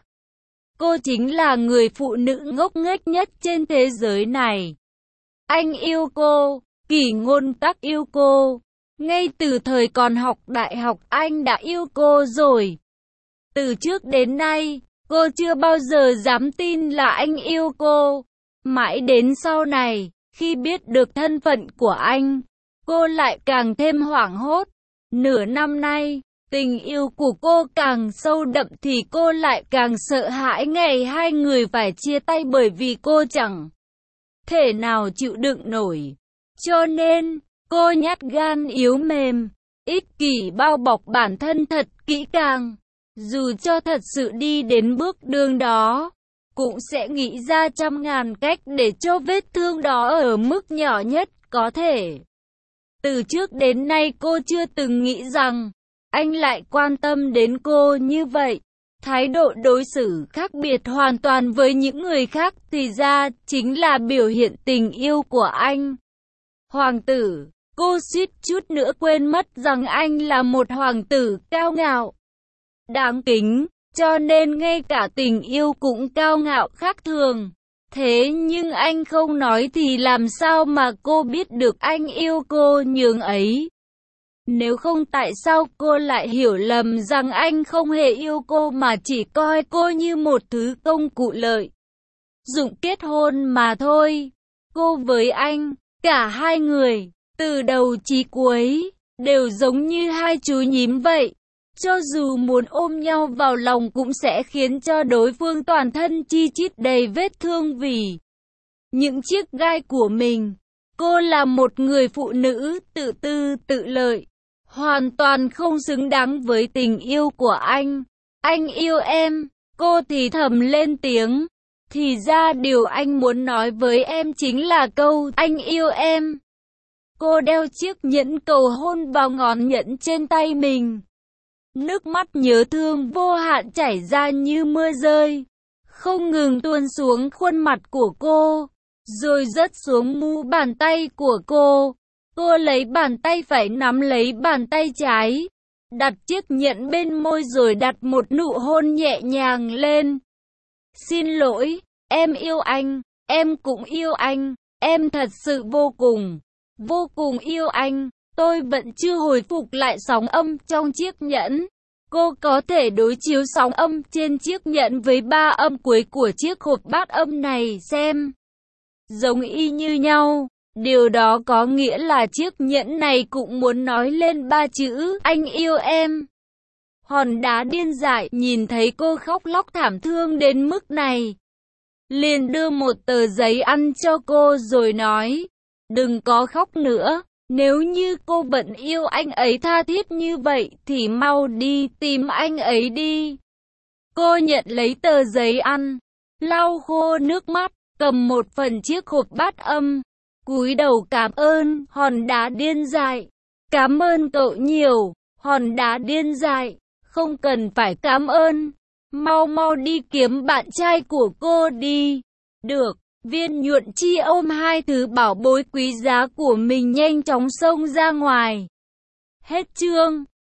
Cô chính là người phụ nữ ngốc nghếch nhất trên thế giới này. Anh yêu cô, Kỷ Ngôn Tắc yêu cô. Ngay từ thời còn học đại học anh đã yêu cô rồi. Từ trước đến nay, cô chưa bao giờ dám tin là anh yêu cô. Mãi đến sau này, khi biết được thân phận của anh, cô lại càng thêm hoảng hốt. Nửa năm nay, tình yêu của cô càng sâu đậm thì cô lại càng sợ hãi ngày hai người phải chia tay, bởi vì cô chẳng thể nào chịu đựng nổi. Cho nên, cô nhát gan yếu mềm, ích kỷ bao bọc bản thân thật kỹ càng. Dù cho thật sự đi đến bước đường đó, cũng sẽ nghĩ ra trăm ngàn cách để cho vết thương đó ở mức nhỏ nhất có thể. Từ trước đến nay cô chưa từng nghĩ rằng anh lại quan tâm đến cô như vậy. Thái độ đối xử khác biệt hoàn toàn với những người khác thì ra chính là biểu hiện tình yêu của anh. Hoàng tử, cô suýt chút nữa quên mất rằng anh là một hoàng tử cao ngạo, đáng kính, cho nên ngay cả tình yêu cũng cao ngạo khác thường. Thế nhưng anh không nói thì làm sao mà cô biết được anh yêu cô nhường ấy? Nếu không tại sao cô lại hiểu lầm rằng anh không hề yêu cô mà chỉ coi cô như một thứ công cụ lợi dụng kết hôn mà thôi? Cô với anh, cả hai người, từ đầu chí cuối, đều giống như hai chú nhím vậy. Cho dù muốn ôm nhau vào lòng cũng sẽ khiến cho đối phương toàn thân chi chít đầy vết thương vì những chiếc gai của mình. Cô là một người phụ nữ tự tư tự lợi, hoàn toàn không xứng đáng với tình yêu của anh. Anh yêu em, cô thì thầm lên tiếng. Thì ra điều anh muốn nói với em chính là câu anh yêu em. Cô đeo chiếc nhẫn cầu hôn vào ngón nhẫn trên tay mình. Nước mắt nhớ thương vô hạn chảy ra như mưa rơi, không ngừng tuôn xuống khuôn mặt của cô, rồi rớt xuống mu bàn tay của cô. Cô lấy bàn tay phải nắm lấy bàn tay trái, đặt chiếc nhẫn bên môi rồi đặt một nụ hôn nhẹ nhàng lên. Xin lỗi, em yêu anh, em cũng yêu anh, em thật sự vô cùng yêu anh. Tôi vẫn chưa hồi phục lại sóng âm trong chiếc nhẫn. Cô có thể đối chiếu sóng âm trên chiếc nhẫn với 3 âm cuối của chiếc hộp bát âm này xem. Giống y như nhau. Điều đó có nghĩa là chiếc nhẫn này cũng muốn nói lên 3 chữ, anh yêu em. Hòn đá điên dại, nhìn thấy cô khóc lóc thảm thương đến mức này, liền đưa một tờ giấy ăn cho cô rồi nói, đừng có khóc nữa, nếu như cô vẫn yêu anh ấy tha thiết như vậy thì mau đi tìm anh ấy đi. Cô nhận lấy tờ giấy ăn, lau khô nước mắt, cầm một phần chiếc hộp bát âm, cúi đầu cảm ơn hòn đá điên dại. Cảm ơn cậu nhiều, hòn đá điên dại, không cần phải cảm ơn. Mau mau đi kiếm bạn trai của cô đi. Được, Viên Nhuận Chi ôm hai thứ bảo bối quý giá của mình nhanh chóng xông ra ngoài. Hết chương.